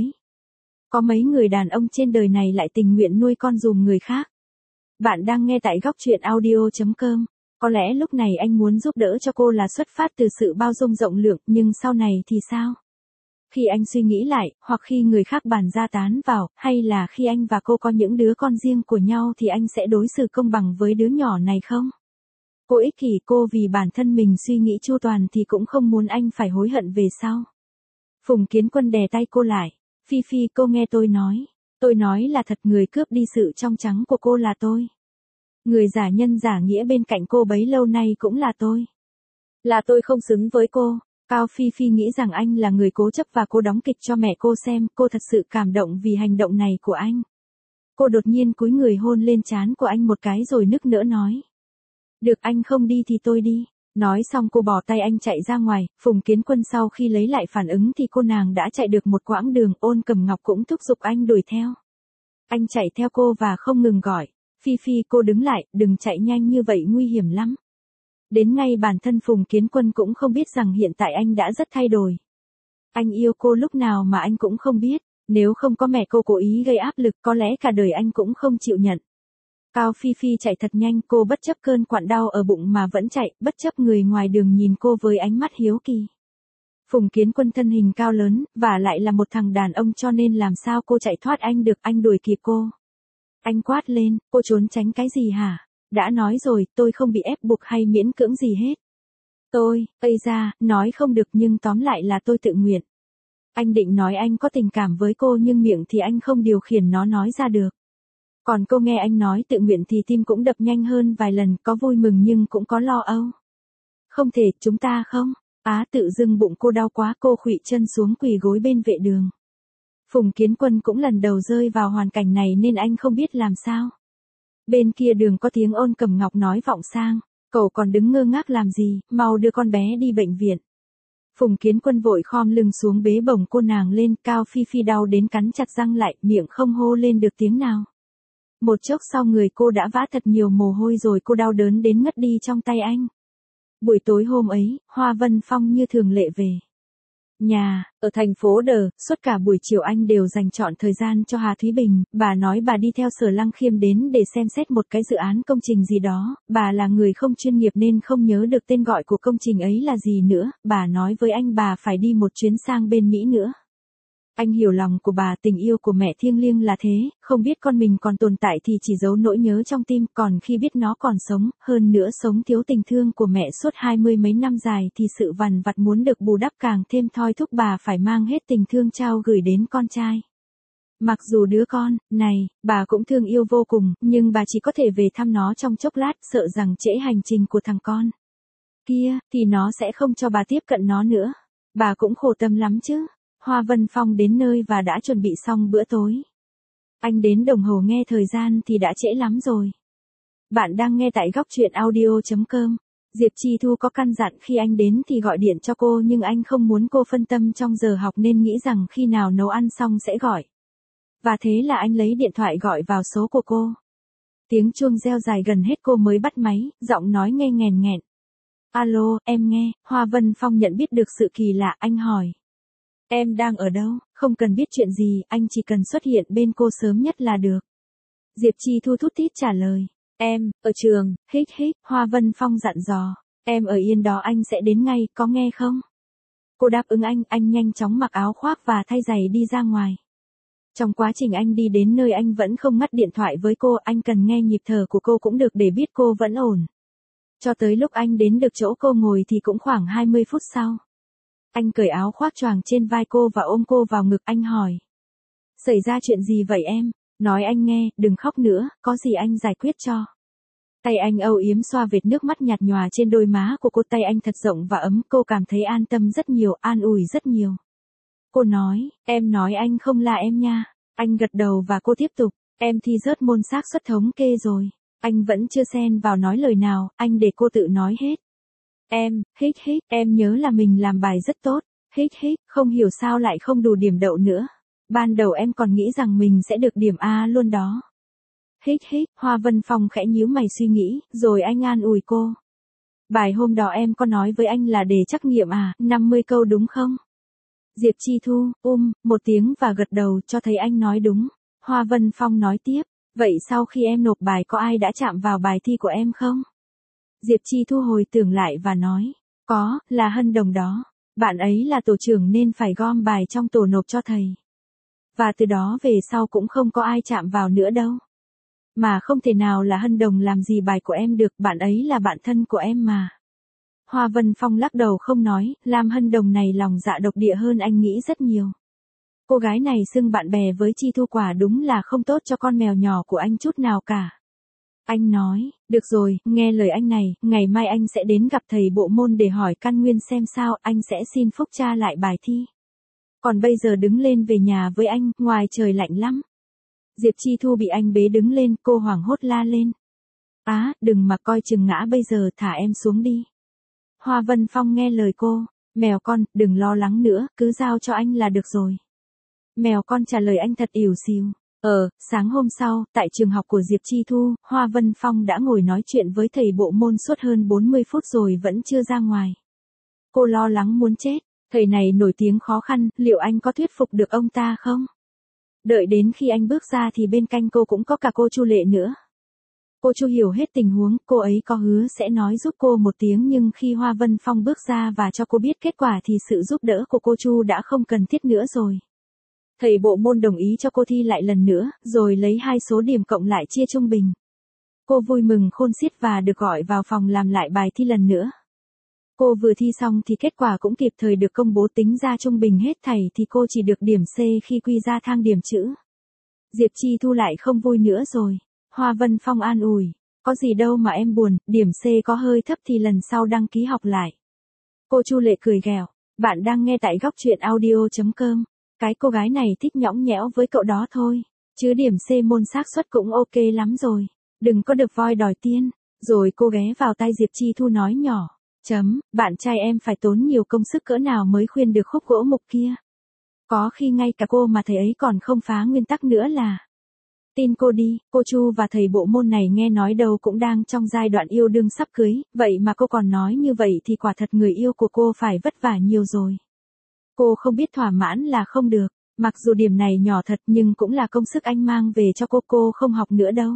Có mấy người đàn ông trên đời này lại tình nguyện nuôi con dùm người khác. Bạn đang nghe tại góc truyện audio.com. Có lẽ lúc này anh muốn giúp đỡ cho cô là xuất phát từ sự bao dung rộng lượng, nhưng sau này thì sao? Khi anh suy nghĩ lại, hoặc khi người khác bàn ra tán vào, hay là khi anh và cô có những đứa con riêng của nhau thì anh sẽ đối xử công bằng với đứa nhỏ này không? Cô ích kỷ, cô vì bản thân mình suy nghĩ chu toàn thì cũng không muốn anh phải hối hận về sau. Phùng Kiến Quân đè tay cô lại. Phi Phi, cô nghe tôi nói. Tôi nói là thật, người cướp đi sự trong trắng của cô là tôi. Người giả nhân giả nghĩa bên cạnh cô bấy lâu nay cũng là tôi. Là tôi không xứng với cô. Cao Phi Phi nghĩ rằng anh là người cố chấp và cô đóng kịch cho mẹ cô xem, cô thật sự cảm động vì hành động này của anh. Cô đột nhiên cúi người hôn lên trán của anh một cái rồi nức nở nói. Được, anh không đi thì tôi đi. Nói xong cô bỏ tay anh chạy ra ngoài. Phùng Kiến Quân sau khi lấy lại phản ứng thì cô nàng đã chạy được một quãng đường, Ôn Cẩm Ngọc cũng thúc giục anh đuổi theo. Anh chạy theo cô và không ngừng gọi. Phi Phi, cô đứng lại, đừng chạy nhanh như vậy, nguy hiểm lắm. Đến ngay bản thân Phùng Kiến Quân cũng không biết rằng hiện tại anh đã rất thay đổi. Anh yêu cô lúc nào mà anh cũng không biết, nếu không có mẹ cô cố ý gây áp lực có lẽ cả đời anh cũng không chịu nhận. Cao Phi Phi chạy thật nhanh, cô bất chấp cơn quặn đau ở bụng mà vẫn chạy, bất chấp người ngoài đường nhìn cô với ánh mắt hiếu kỳ. Phùng Kiến Quân thân hình cao lớn, và lại là một thằng đàn ông cho nên làm sao cô chạy thoát anh được, anh đuổi kịp cô. Anh quát lên, cô trốn tránh cái gì hả? Đã nói rồi, tôi không bị ép buộc hay miễn cưỡng gì hết. Ây da, nói không được nhưng tóm lại là tôi tự nguyện. Anh định nói anh có tình cảm với cô nhưng miệng thì anh không điều khiển nó nói ra được. Còn cô nghe anh nói tự nguyện thì tim cũng đập nhanh hơn vài lần, có vui mừng nhưng cũng có lo âu. Không thể, chúng ta không? Tự dưng bụng cô đau quá, cô khuỵu chân xuống quỳ gối bên vệ đường. Phùng Kiến Quân cũng lần đầu rơi vào hoàn cảnh này nên anh không biết làm sao. Bên kia đường có tiếng Ôn Cẩm Ngọc nói vọng sang, cậu còn đứng ngơ ngác làm gì, mau đưa con bé đi bệnh viện. Phùng Kiến Quân vội khom lưng xuống bế bổng cô nàng lên, Cao Phi Phi đau đến cắn chặt răng lại, miệng không hô lên được tiếng nào. Một chốc sau người cô đã vã thật nhiều mồ hôi rồi cô đau đớn đến ngất đi trong tay anh. Buổi tối hôm ấy, Hoa Vân Phong như thường lệ về nhà, ở thành phố Đờ, suốt cả buổi chiều anh đều dành trọn thời gian cho Hà Thúy Bình, bà nói bà đi theo Sở Lăng Khiêm đến để xem xét một cái dự án công trình gì đó, bà là người không chuyên nghiệp nên không nhớ được tên gọi của công trình ấy là gì nữa, bà nói với anh bà phải đi một chuyến sang bên Mỹ nữa. Anh hiểu lòng của bà, tình yêu của mẹ thiêng liêng là thế, không biết con mình còn tồn tại thì chỉ giấu nỗi nhớ trong tim, còn khi biết nó còn sống, hơn nữa sống thiếu tình thương của mẹ suốt 20 mấy năm dài thì sự vằn vặt muốn được bù đắp càng thêm thôi thúc bà phải mang hết tình thương trao gửi đến con trai. Mặc dù đứa con này, bà cũng thương yêu vô cùng, nhưng bà chỉ có thể về thăm nó trong chốc lát, sợ rằng trễ hành trình của thằng con kia, thì nó sẽ không cho bà tiếp cận nó nữa. Bà cũng khổ tâm lắm chứ. Hoa Vân Phong đến nơi và đã chuẩn bị xong bữa tối. Anh đến đồng hồ nghe thời gian thì đã trễ lắm rồi. Bạn đang nghe tại góc truyện audio.com. Diệp Chi Thu có căn dặn khi anh đến thì gọi điện cho cô, nhưng anh không muốn cô phân tâm trong giờ học nên nghĩ rằng khi nào nấu ăn xong sẽ gọi. Và thế là anh lấy điện thoại gọi vào số của cô. Tiếng chuông reo dài gần hết cô mới bắt máy, giọng nói nghe nghèn nghẹn. Alo, em nghe. Hoa Vân Phong nhận biết được sự kỳ lạ, anh hỏi. Em đang ở đâu? Không cần biết chuyện gì, anh chỉ cần xuất hiện bên cô sớm nhất là được. Diệp Chi Thu thút thít trả lời. Em, ở trường, hít hít, Hoa Vân Phong dặn dò. Em ở yên đó, anh sẽ đến ngay, có nghe không? Cô đáp ứng anh nhanh chóng mặc áo khoác và thay giày đi ra ngoài. Trong quá trình anh đi đến nơi anh vẫn không ngắt điện thoại với cô, anh cần nghe nhịp thở của cô cũng được để biết cô vẫn ổn. Cho tới lúc anh đến được chỗ cô ngồi thì cũng khoảng 20 phút sau. Anh cởi áo khoác choàng trên vai cô và ôm cô vào ngực, anh hỏi. Xảy ra chuyện gì vậy em? Nói anh nghe, đừng khóc nữa, có gì anh giải quyết cho. Tay anh âu yếm xoa vệt nước mắt nhạt nhòa trên đôi má của cô, tay anh thật rộng và ấm, cô cảm thấy an tâm rất nhiều, an ủi rất nhiều. Cô nói, em nói anh không là em nha. Anh gật đầu và cô tiếp tục, em thi rớt môn xác suất thống kê rồi. Anh vẫn chưa xen vào nói lời nào, anh để cô tự nói hết. Em, hít hít, em nhớ là mình làm bài rất tốt, hít hít, không hiểu sao lại không đủ điểm đậu nữa. Ban đầu em còn nghĩ rằng mình sẽ được điểm A luôn đó. Hít hít, Hoa Vân Phong khẽ nhíu mày suy nghĩ, rồi anh an ủi cô. Bài hôm đó em có nói với anh là đề trắc nghiệm à, 50 câu đúng không? Diệp Chi Thu, một tiếng và gật đầu cho thấy anh nói đúng. Hoa Vân Phong nói tiếp, vậy sau khi em nộp bài có ai đã chạm vào bài thi của em không? Diệp Chi Thu hồi tưởng lại và nói, có, là Hân Đồng đó. Bạn ấy là tổ trưởng nên phải gom bài trong tổ nộp cho thầy. Và từ đó về sau cũng không có ai chạm vào nữa đâu. Mà không thể nào là Hân Đồng làm gì bài của em được, bạn ấy là bạn thân của em mà. Hoa Vân Phong lắc đầu không nói, Lam Hân Đồng này lòng dạ độc địa hơn anh nghĩ rất nhiều. Cô gái này xưng bạn bè với Chi Thu quả đúng là không tốt cho con mèo nhỏ của anh chút nào cả. Anh nói, được rồi, nghe lời anh này, ngày mai anh sẽ đến gặp thầy bộ môn để hỏi căn nguyên xem sao, anh sẽ xin phúc tra lại bài thi. Còn bây giờ đứng lên về nhà với anh, ngoài trời lạnh lắm. Diệp Chi Thu bị anh bế đứng lên, cô hoảng hốt la lên. Đừng mà coi chừng ngã bây giờ, thả em xuống đi. Hoa Vân Phong nghe lời cô, mèo con, đừng lo lắng nữa, cứ giao cho anh là được rồi. Mèo con trả lời anh thật ỉu xìu. Sáng hôm sau, tại trường học của Diệp Chi Thu, Hoa Vân Phong đã ngồi nói chuyện với thầy bộ môn suốt hơn 40 phút rồi vẫn chưa ra ngoài. Cô lo lắng muốn chết, thầy này nổi tiếng khó khăn, liệu anh có thuyết phục được ông ta không? Đợi đến khi anh bước ra thì bên cạnh cô cũng có cả cô Chu Lệ nữa. Cô Chu hiểu hết tình huống, cô ấy có hứa sẽ nói giúp cô một tiếng, nhưng khi Hoa Vân Phong bước ra và cho cô biết kết quả thì sự giúp đỡ của cô Chu đã không cần thiết nữa rồi. Thầy bộ môn đồng ý cho cô thi lại lần nữa, rồi lấy 2 số điểm cộng lại chia trung bình. Cô vui mừng khôn xiết và được gọi vào phòng làm lại bài thi lần nữa. Cô vừa thi xong thì kết quả cũng kịp thời được công bố, tính ra trung bình hết thảy thì cô chỉ được điểm C khi quy ra thang điểm chữ. Diệp Chi Thu lại không vui nữa rồi. Hoa Vân Phong an ủi, có gì đâu mà em buồn, điểm C có hơi thấp thì lần sau đăng ký học lại. Cô Chu Lệ cười ghẹo, bạn đang nghe tại góc truyện audio.com. Cái cô gái này thích nhõng nhẽo với cậu đó thôi, chứ điểm C môn xác suất cũng ok lắm rồi, đừng có được voi đòi tiên. Rồi cô ghé vào tai Diệp Chi Thu nói nhỏ, bạn trai em phải tốn nhiều công sức cỡ nào mới khuyên được khúc gỗ mục kia. Có khi ngay cả cô mà thầy ấy còn không phá nguyên tắc nữa là. Tin cô đi, cô Chu và thầy bộ môn này nghe nói đâu cũng đang trong giai đoạn yêu đương sắp cưới, vậy mà cô còn nói như vậy thì quả thật người yêu của cô phải vất vả nhiều rồi. Cô không biết thỏa mãn là không được, mặc dù điểm này nhỏ thật nhưng cũng là công sức anh mang về cho cô không học nữa đâu.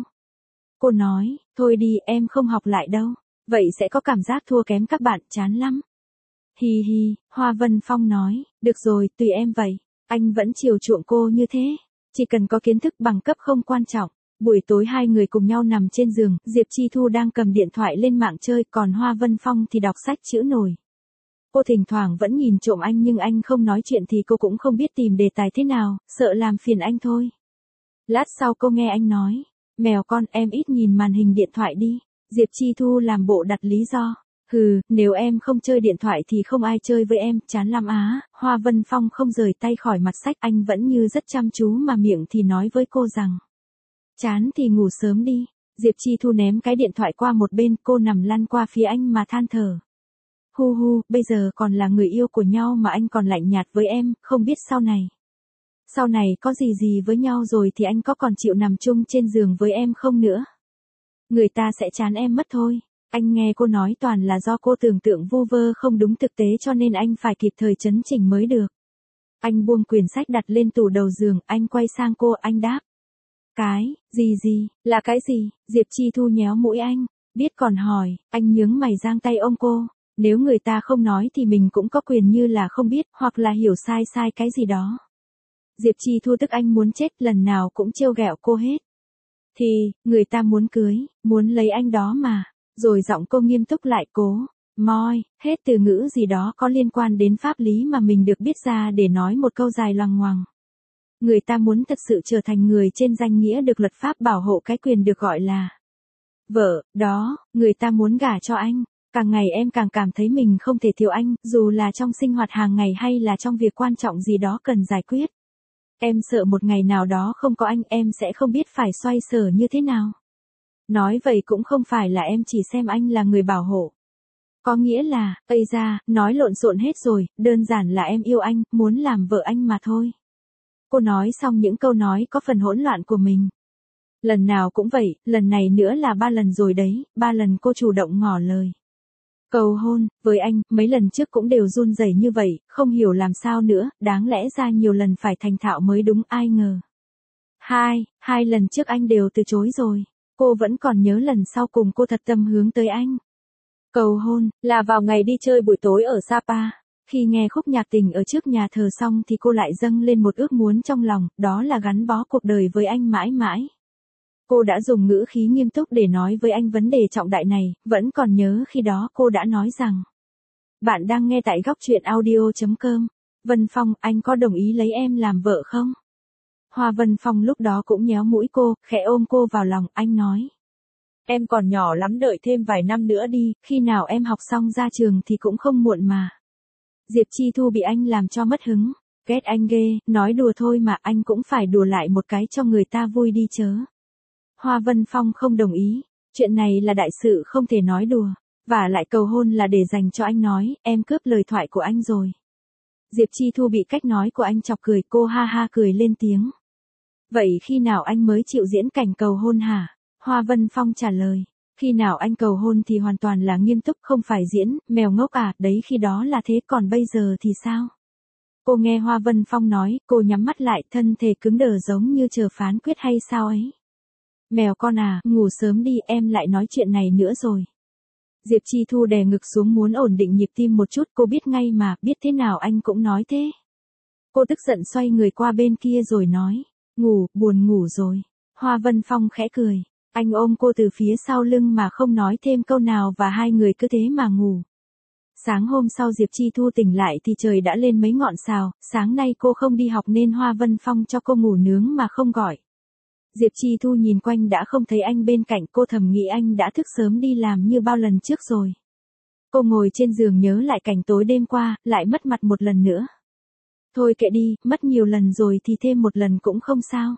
Cô nói, thôi đi em không học lại đâu, vậy sẽ có cảm giác thua kém các bạn, chán lắm. Hi hi, Hoa Vân Phong nói, được rồi, tùy em vậy, anh vẫn chiều chuộng cô như thế, chỉ cần có kiến thức bằng cấp không quan trọng. Buổi tối hai người cùng nhau nằm trên giường, Diệp Chi Thu đang cầm điện thoại lên mạng chơi, còn Hoa Vân Phong thì đọc sách chữ nổi. Cô thỉnh thoảng vẫn nhìn trộm anh nhưng anh không nói chuyện thì cô cũng không biết tìm đề tài thế nào, sợ làm phiền anh thôi. Lát sau cô nghe anh nói, mèo con em ít nhìn màn hình điện thoại đi. Diệp Chi Thu làm bộ đặt lý do. Nếu em không chơi điện thoại thì không ai chơi với em, chán lắm á. Hoa Vân Phong không rời tay khỏi mặt sách, anh vẫn như rất chăm chú mà miệng thì nói với cô rằng. Chán thì ngủ sớm đi. Diệp Chi Thu ném cái điện thoại qua một bên, cô nằm lăn qua phía anh mà than thở. Bây giờ còn là người yêu của nhau mà anh còn lạnh nhạt với em, không biết sau này. Sau này có gì với nhau rồi thì anh có còn chịu nằm chung trên giường với em không nữa. Người ta sẽ chán em mất thôi. Anh nghe cô nói toàn là do cô tưởng tượng vu vơ không đúng thực tế cho nên anh phải kịp thời chấn chỉnh mới được. Anh buông quyển sách đặt lên tủ đầu giường, anh quay sang cô, anh đáp. Cái, gì, là cái gì? Diệp Chi Thu nhéo mũi anh, biết còn hỏi, anh nhướng mày giang tay ôm cô. Nếu người ta không nói thì mình cũng có quyền như là không biết, hoặc là hiểu sai cái gì đó. Diệp Chi Thu tức anh muốn chết, lần nào cũng trêu ghẹo cô hết. Thì, người ta muốn cưới, muốn lấy anh đó mà. Rồi giọng cô nghiêm túc lại cố. Hết từ ngữ gì đó có liên quan đến pháp lý mà mình được biết ra để nói một câu dài loằng ngoằng. Người ta muốn thật sự trở thành người trên danh nghĩa được luật pháp bảo hộ cái quyền được gọi là vợ, đó, người ta muốn gả cho anh. Càng ngày em càng cảm thấy mình không thể thiếu anh, dù là trong sinh hoạt hàng ngày hay là trong việc quan trọng gì đó cần giải quyết. Em sợ một ngày nào đó không có anh em sẽ không biết phải xoay sở như thế nào. Nói vậy cũng không phải là em chỉ xem anh là người bảo hộ. Có nghĩa là, nói lộn xộn hết rồi, đơn giản là em yêu anh, muốn làm vợ anh mà thôi. Cô nói xong những câu nói có phần hỗn loạn của mình. Lần nào cũng vậy, lần này nữa là 3 lần rồi đấy, 3 lần cô chủ động ngỏ lời. Cầu hôn, với anh, mấy lần trước cũng đều run rẩy như vậy, không hiểu làm sao nữa, đáng lẽ ra nhiều lần phải thành thạo mới đúng, ai ngờ. Hai lần trước anh đều từ chối rồi, cô vẫn còn nhớ lần sau cùng cô thật tâm hướng tới anh. Cầu hôn, là vào ngày đi chơi buổi tối ở Sapa, khi nghe khúc nhạc tình ở trước nhà thờ xong thì cô lại dâng lên một ước muốn trong lòng, đó là gắn bó cuộc đời với anh mãi mãi. Cô đã dùng ngữ khí nghiêm túc để nói với anh vấn đề trọng đại này, vẫn còn nhớ khi đó cô đã nói rằng. Bạn đang nghe tại góc truyện audio.com. Vân Phong, anh có đồng ý lấy em làm vợ không? Hoa Vân Phong lúc đó cũng nhéo mũi cô, khẽ ôm cô vào lòng, anh nói. Em còn nhỏ lắm, đợi thêm vài năm nữa đi, khi nào em học xong ra trường thì cũng không muộn mà. Diệp Chi Thu bị anh làm cho mất hứng. Ghét anh ghê, nói đùa thôi mà anh cũng phải đùa lại một cái cho người ta vui đi chớ. Hoa Vân Phong không đồng ý, chuyện này là đại sự không thể nói đùa, và lại cầu hôn là để dành cho anh nói, em cướp lời thoại của anh rồi. Diệp Chi Thu bị cách nói của anh chọc cười, cô ha ha cười lên tiếng. Vậy khi nào anh mới chịu diễn cảnh cầu hôn hả? Hoa Vân Phong trả lời, khi nào anh cầu hôn thì hoàn toàn là nghiêm túc không phải diễn, mèo ngốc à, đấy khi đó là thế còn bây giờ thì sao? Cô nghe Hoa Vân Phong nói, cô nhắm mắt lại thân thể cứng đờ giống như chờ phán quyết hay sao ấy. Mèo con à, ngủ sớm đi, em lại nói chuyện này nữa rồi. Diệp Chi Thu đè ngực xuống muốn ổn định nhịp tim một chút, cô biết ngay mà, biết thế nào anh cũng nói thế. Cô tức giận xoay người qua bên kia rồi nói, buồn ngủ rồi. Hoa Vân Phong khẽ cười, anh ôm cô từ phía sau lưng mà không nói thêm câu nào và hai người cứ thế mà ngủ. Sáng hôm sau Diệp Chi Thu tỉnh lại thì trời đã lên mấy ngọn sào, sáng nay cô không đi học nên Hoa Vân Phong cho cô ngủ nướng mà không gọi. Diệp Chi Thu nhìn quanh đã không thấy anh bên cạnh, cô thầm nghĩ anh đã thức sớm đi làm như bao lần trước rồi. Cô ngồi trên giường nhớ lại cảnh tối đêm qua, lại mất mặt một lần nữa. Thôi kệ đi, mất nhiều lần rồi thì thêm một lần cũng không sao.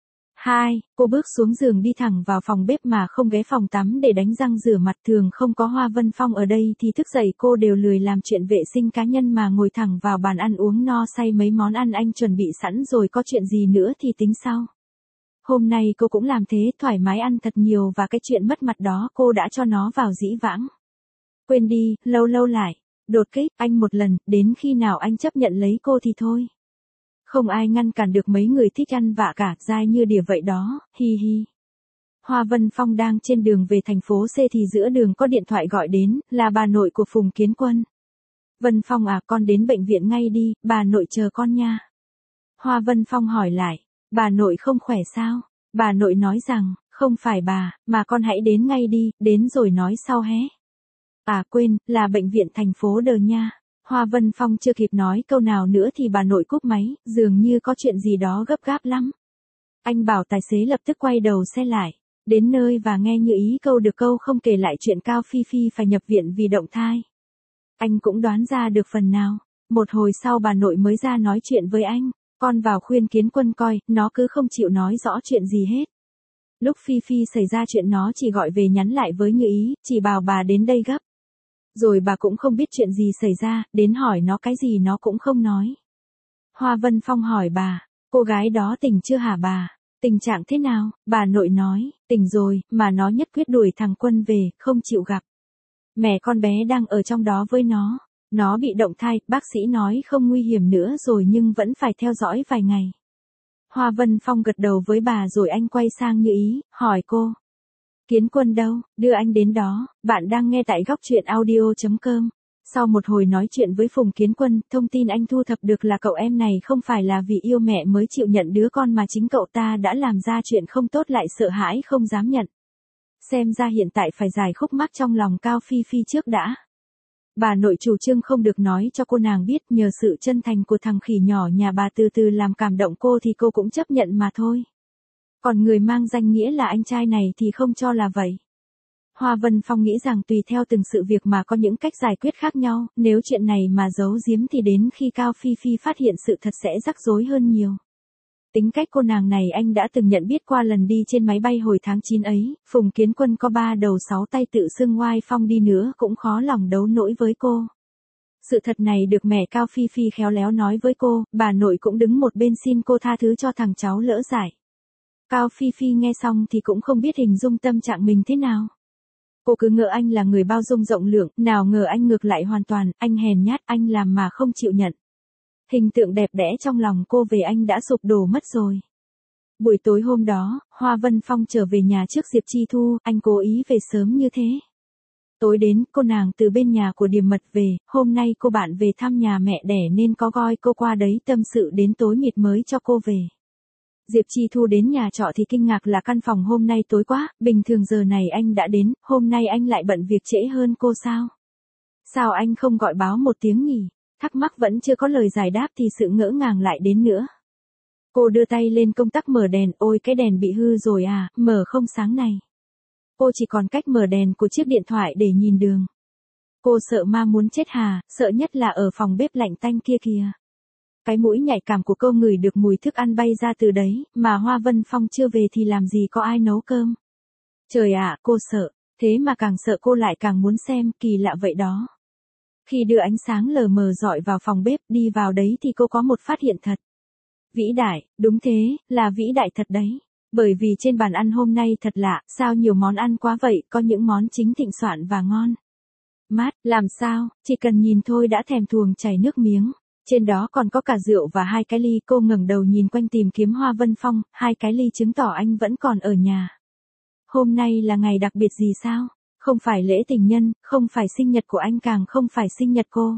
Cô bước xuống giường đi thẳng vào phòng bếp mà không ghé phòng tắm để đánh răng rửa mặt, thường không có Hoa Vân Phong ở đây thì thức dậy cô đều lười làm chuyện vệ sinh cá nhân mà ngồi thẳng vào bàn ăn uống no say mấy món ăn anh chuẩn bị sẵn rồi có chuyện gì nữa thì tính sau. Hôm nay cô cũng làm thế, thoải mái ăn thật nhiều và cái chuyện mất mặt đó cô đã cho nó vào dĩ vãng. Quên đi, lâu lại. Đột kích, anh một lần, đến khi nào anh chấp nhận lấy cô thì thôi. Không ai ngăn cản được mấy người thích ăn vạ cả, dai như đỉa vậy đó, hi hi. Hoa Vân Phong đang trên đường về thành phố C thì giữa đường có điện thoại gọi đến, là bà nội của Phùng Kiến Quân. Vân Phong à, con đến bệnh viện ngay đi, bà nội chờ con nha. Hoa Vân Phong hỏi lại, bà nội không khỏe sao? Bà nội nói rằng, không phải bà, mà con hãy đến ngay đi, đến rồi nói sau hé. À quên, là bệnh viện thành phố Đờ nha. Hoa Vân Phong chưa kịp nói câu nào nữa thì bà nội cúp máy, dường như có chuyện gì đó gấp gáp lắm. Anh bảo tài xế lập tức quay đầu xe lại. Đến nơi và nghe Như Ý câu được câu không kể lại chuyện Cao Phi Phi phải nhập viện vì động thai. Anh cũng đoán ra được phần nào. Một hồi sau bà nội mới ra nói chuyện với anh. Con vào khuyên Kiến Quân coi, nó cứ không chịu nói rõ chuyện gì hết. Lúc Phi Phi xảy ra chuyện nó chỉ gọi về nhắn lại với Như Ý, chỉ bảo bà đến đây gấp. Rồi bà cũng không biết chuyện gì xảy ra, đến hỏi nó cái gì nó cũng không nói. Hoa Vân Phong hỏi bà, cô gái đó tỉnh chưa hả bà? Tình trạng thế nào? Bà nội nói, tỉnh rồi, mà nó nhất quyết đuổi thằng Quân về, không chịu gặp. Mẹ con bé đang ở trong đó với nó. Nó bị động thai, bác sĩ nói không nguy hiểm nữa rồi nhưng vẫn phải theo dõi vài ngày. Hoa Vân Phong gật đầu với bà rồi anh quay sang Như Ý, hỏi cô. Kiến Quân đâu, đưa anh đến đó, bạn đang nghe tại góc truyện audio.com. Sau một hồi nói chuyện với Phùng Kiến Quân, thông tin anh thu thập được là cậu em này không phải là vì yêu mẹ mới chịu nhận đứa con mà chính cậu ta đã làm ra chuyện không tốt lại sợ hãi không dám nhận. Xem ra hiện tại phải giải khúc mắc trong lòng Cao Phi Phi trước đã. Bà nội chủ trương không được nói cho cô nàng biết, nhờ sự chân thành của thằng khỉ nhỏ nhà bà từ từ làm cảm động cô thì cô cũng chấp nhận mà thôi. Còn người mang danh nghĩa là anh trai này thì không cho là vậy. Hoa Vân Phong nghĩ rằng tùy theo từng sự việc mà có những cách giải quyết khác nhau, nếu chuyện này mà giấu giếm thì đến khi Cao Phi Phi phát hiện sự thật sẽ rắc rối hơn nhiều. Tính cách cô nàng này anh đã từng nhận biết qua lần đi trên máy bay hồi tháng 9 ấy, Phùng Kiến Quân có 3 đầu 6 tay tự xưng oai phong đi nữa cũng khó lòng đấu nổi với cô. Sự thật này được mẹ Cao Phi Phi khéo léo nói với cô, bà nội cũng đứng một bên xin cô tha thứ cho thằng cháu lỡ dại. Cao Phi Phi nghe xong thì cũng không biết hình dung tâm trạng mình thế nào. Cô cứ ngỡ anh là người bao dung rộng lượng, nào ngờ anh ngược lại hoàn toàn, anh hèn nhát, anh làm mà không chịu nhận. Hình tượng đẹp đẽ trong lòng cô về anh đã sụp đổ mất rồi. Buổi tối hôm đó, Hoa Vân Phong trở về nhà trước Diệp Chi Thu, anh cố ý về sớm như thế. Tối đến, cô nàng từ bên nhà của Điềm Mật về, hôm nay cô bạn về thăm nhà mẹ đẻ nên có gọi cô qua đấy tâm sự đến tối mịt mới cho cô về. Diệp Chi Thu đến nhà trọ thì kinh ngạc là căn phòng hôm nay tối quá, bình thường giờ này anh đã đến, hôm nay anh lại bận việc trễ hơn cô sao? Sao anh không gọi báo một tiếng nhỉ? Thắc mắc vẫn chưa có lời giải đáp thì sự ngỡ ngàng lại đến nữa. Cô đưa tay lên công tắc mở đèn, ôi cái đèn bị hư rồi à, mở không sáng này. Cô chỉ còn cách mở đèn của chiếc điện thoại để nhìn đường. Cô sợ ma muốn chết hà, sợ nhất là ở phòng bếp lạnh tanh kia kìa. Cái mũi nhạy cảm của cô ngửi được mùi thức ăn bay ra từ đấy, mà Hoa Vân Phong chưa về thì làm gì có ai nấu cơm. Trời ạ, cô sợ, thế mà càng sợ cô lại càng muốn xem, kỳ lạ vậy đó. Khi đưa ánh sáng lờ mờ dọi vào phòng bếp đi vào đấy thì cô có một phát hiện thật. Vĩ đại, đúng thế, là vĩ đại thật đấy. Bởi vì trên bàn ăn hôm nay thật lạ, sao nhiều món ăn quá vậy, có những món chính thịnh soạn và ngon. Mát, làm sao, chỉ cần nhìn thôi đã thèm thuồng chảy nước miếng. Trên đó còn có cả rượu và 2 cái ly, cô ngẩng đầu nhìn quanh tìm kiếm Hoa Vân Phong, 2 cái ly chứng tỏ anh vẫn còn ở nhà. Hôm nay là ngày đặc biệt gì sao? Không phải lễ tình nhân, không phải sinh nhật của anh, càng không phải sinh nhật cô.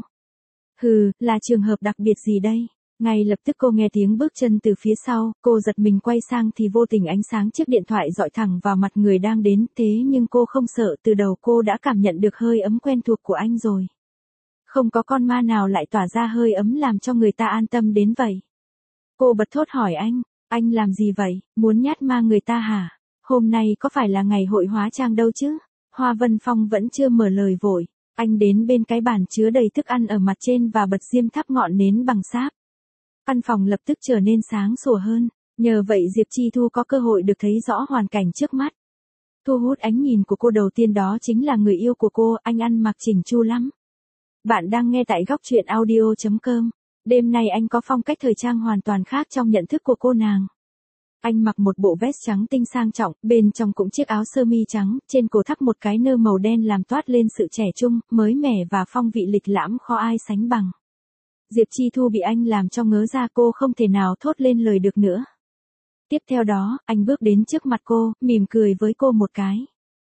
Hừ, là trường hợp đặc biệt gì đây? Ngay lập tức cô nghe tiếng bước chân từ phía sau, cô giật mình quay sang thì vô tình ánh sáng chiếc điện thoại dọi thẳng vào mặt người đang đến, thế nhưng cô không sợ, từ đầu cô đã cảm nhận được hơi ấm quen thuộc của anh rồi. Không có con ma nào lại tỏa ra hơi ấm làm cho người ta an tâm đến vậy. Cô bật thốt hỏi anh làm gì vậy, muốn nhát ma người ta hả? Hôm nay có phải là ngày hội hóa trang đâu chứ? Hoa Vân Phong vẫn chưa mở lời vội, anh đến bên cái bàn chứa đầy thức ăn ở mặt trên và bật diêm thắp ngọn nến bằng sáp. Căn phòng lập tức trở nên sáng sủa hơn, nhờ vậy Diệp Chi Thu có cơ hội được thấy rõ hoàn cảnh trước mắt. Thu hút ánh nhìn của cô đầu tiên đó chính là người yêu của cô, anh ăn mặc chỉnh chu lắm. Bạn đang nghe tại góc truyện audio.com. Đêm nay anh có phong cách thời trang hoàn toàn khác trong nhận thức của cô nàng. Anh mặc một bộ vest trắng tinh sang trọng, bên trong cũng chiếc áo sơ mi trắng, trên cổ thắt một cái nơ màu đen làm toát lên sự trẻ trung, mới mẻ và phong vị lịch lãm khó ai sánh bằng. Diệp Chi Thu bị anh làm cho ngớ ra, cô không thể nào thốt lên lời được nữa. Tiếp theo đó, anh bước đến trước mặt cô, mỉm cười với cô một cái.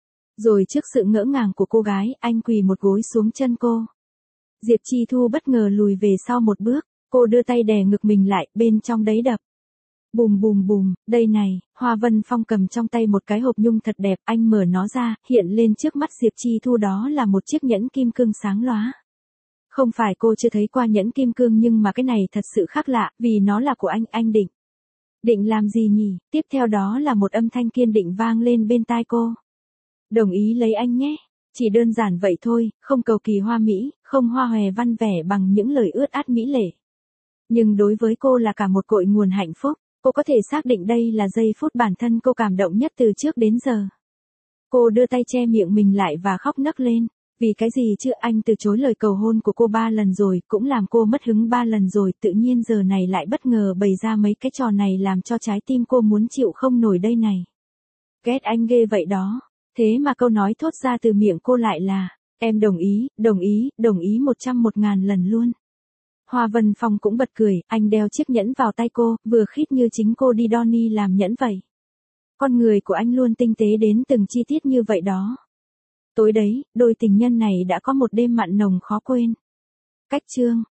Rồi trước sự ngỡ ngàng của cô gái, anh quỳ một gối xuống chân cô. Diệp Chi Thu bất ngờ lùi về sau một bước, cô đưa tay đè ngực mình lại, bên trong đấy đập. Bùm bùm bùm, đây này, Hoa Vân Phong cầm trong tay một cái hộp nhung thật đẹp, anh mở nó ra, hiện lên trước mắt Diệp Chi Thu đó là một chiếc nhẫn kim cương sáng lóa. Không phải cô chưa thấy qua nhẫn kim cương nhưng mà cái này thật sự khác lạ, vì nó là của anh định. Định làm gì nhỉ? Tiếp theo đó là một âm thanh kiên định vang lên bên tai cô. Đồng ý lấy anh nhé. Chỉ đơn giản vậy thôi, không cầu kỳ hoa mỹ, không hoa hòe văn vẻ bằng những lời ướt át mỹ lệ. Nhưng đối với cô là cả một cội nguồn hạnh phúc, cô có thể xác định đây là giây phút bản thân cô cảm động nhất từ trước đến giờ. Cô đưa tay che miệng mình lại và khóc nấc lên. Vì cái gì chứ, anh từ chối lời cầu hôn của cô 3 lần rồi, cũng làm cô mất hứng 3 lần rồi, tự nhiên giờ này lại bất ngờ bày ra mấy cái trò này làm cho trái tim cô muốn chịu không nổi đây này. Ghét anh ghê vậy đó. Thế mà câu nói thốt ra từ miệng cô lại là, em đồng ý, đồng ý, đồng ý 100.000 lần luôn. Hoa Vân Phong cũng bật cười, anh đeo chiếc nhẫn vào tay cô, vừa khít như chính cô đi Donny làm nhẫn vậy. Con người của anh luôn tinh tế đến từng chi tiết như vậy đó. Tối đấy, đôi tình nhân này đã có một đêm mặn nồng khó quên. Cách chương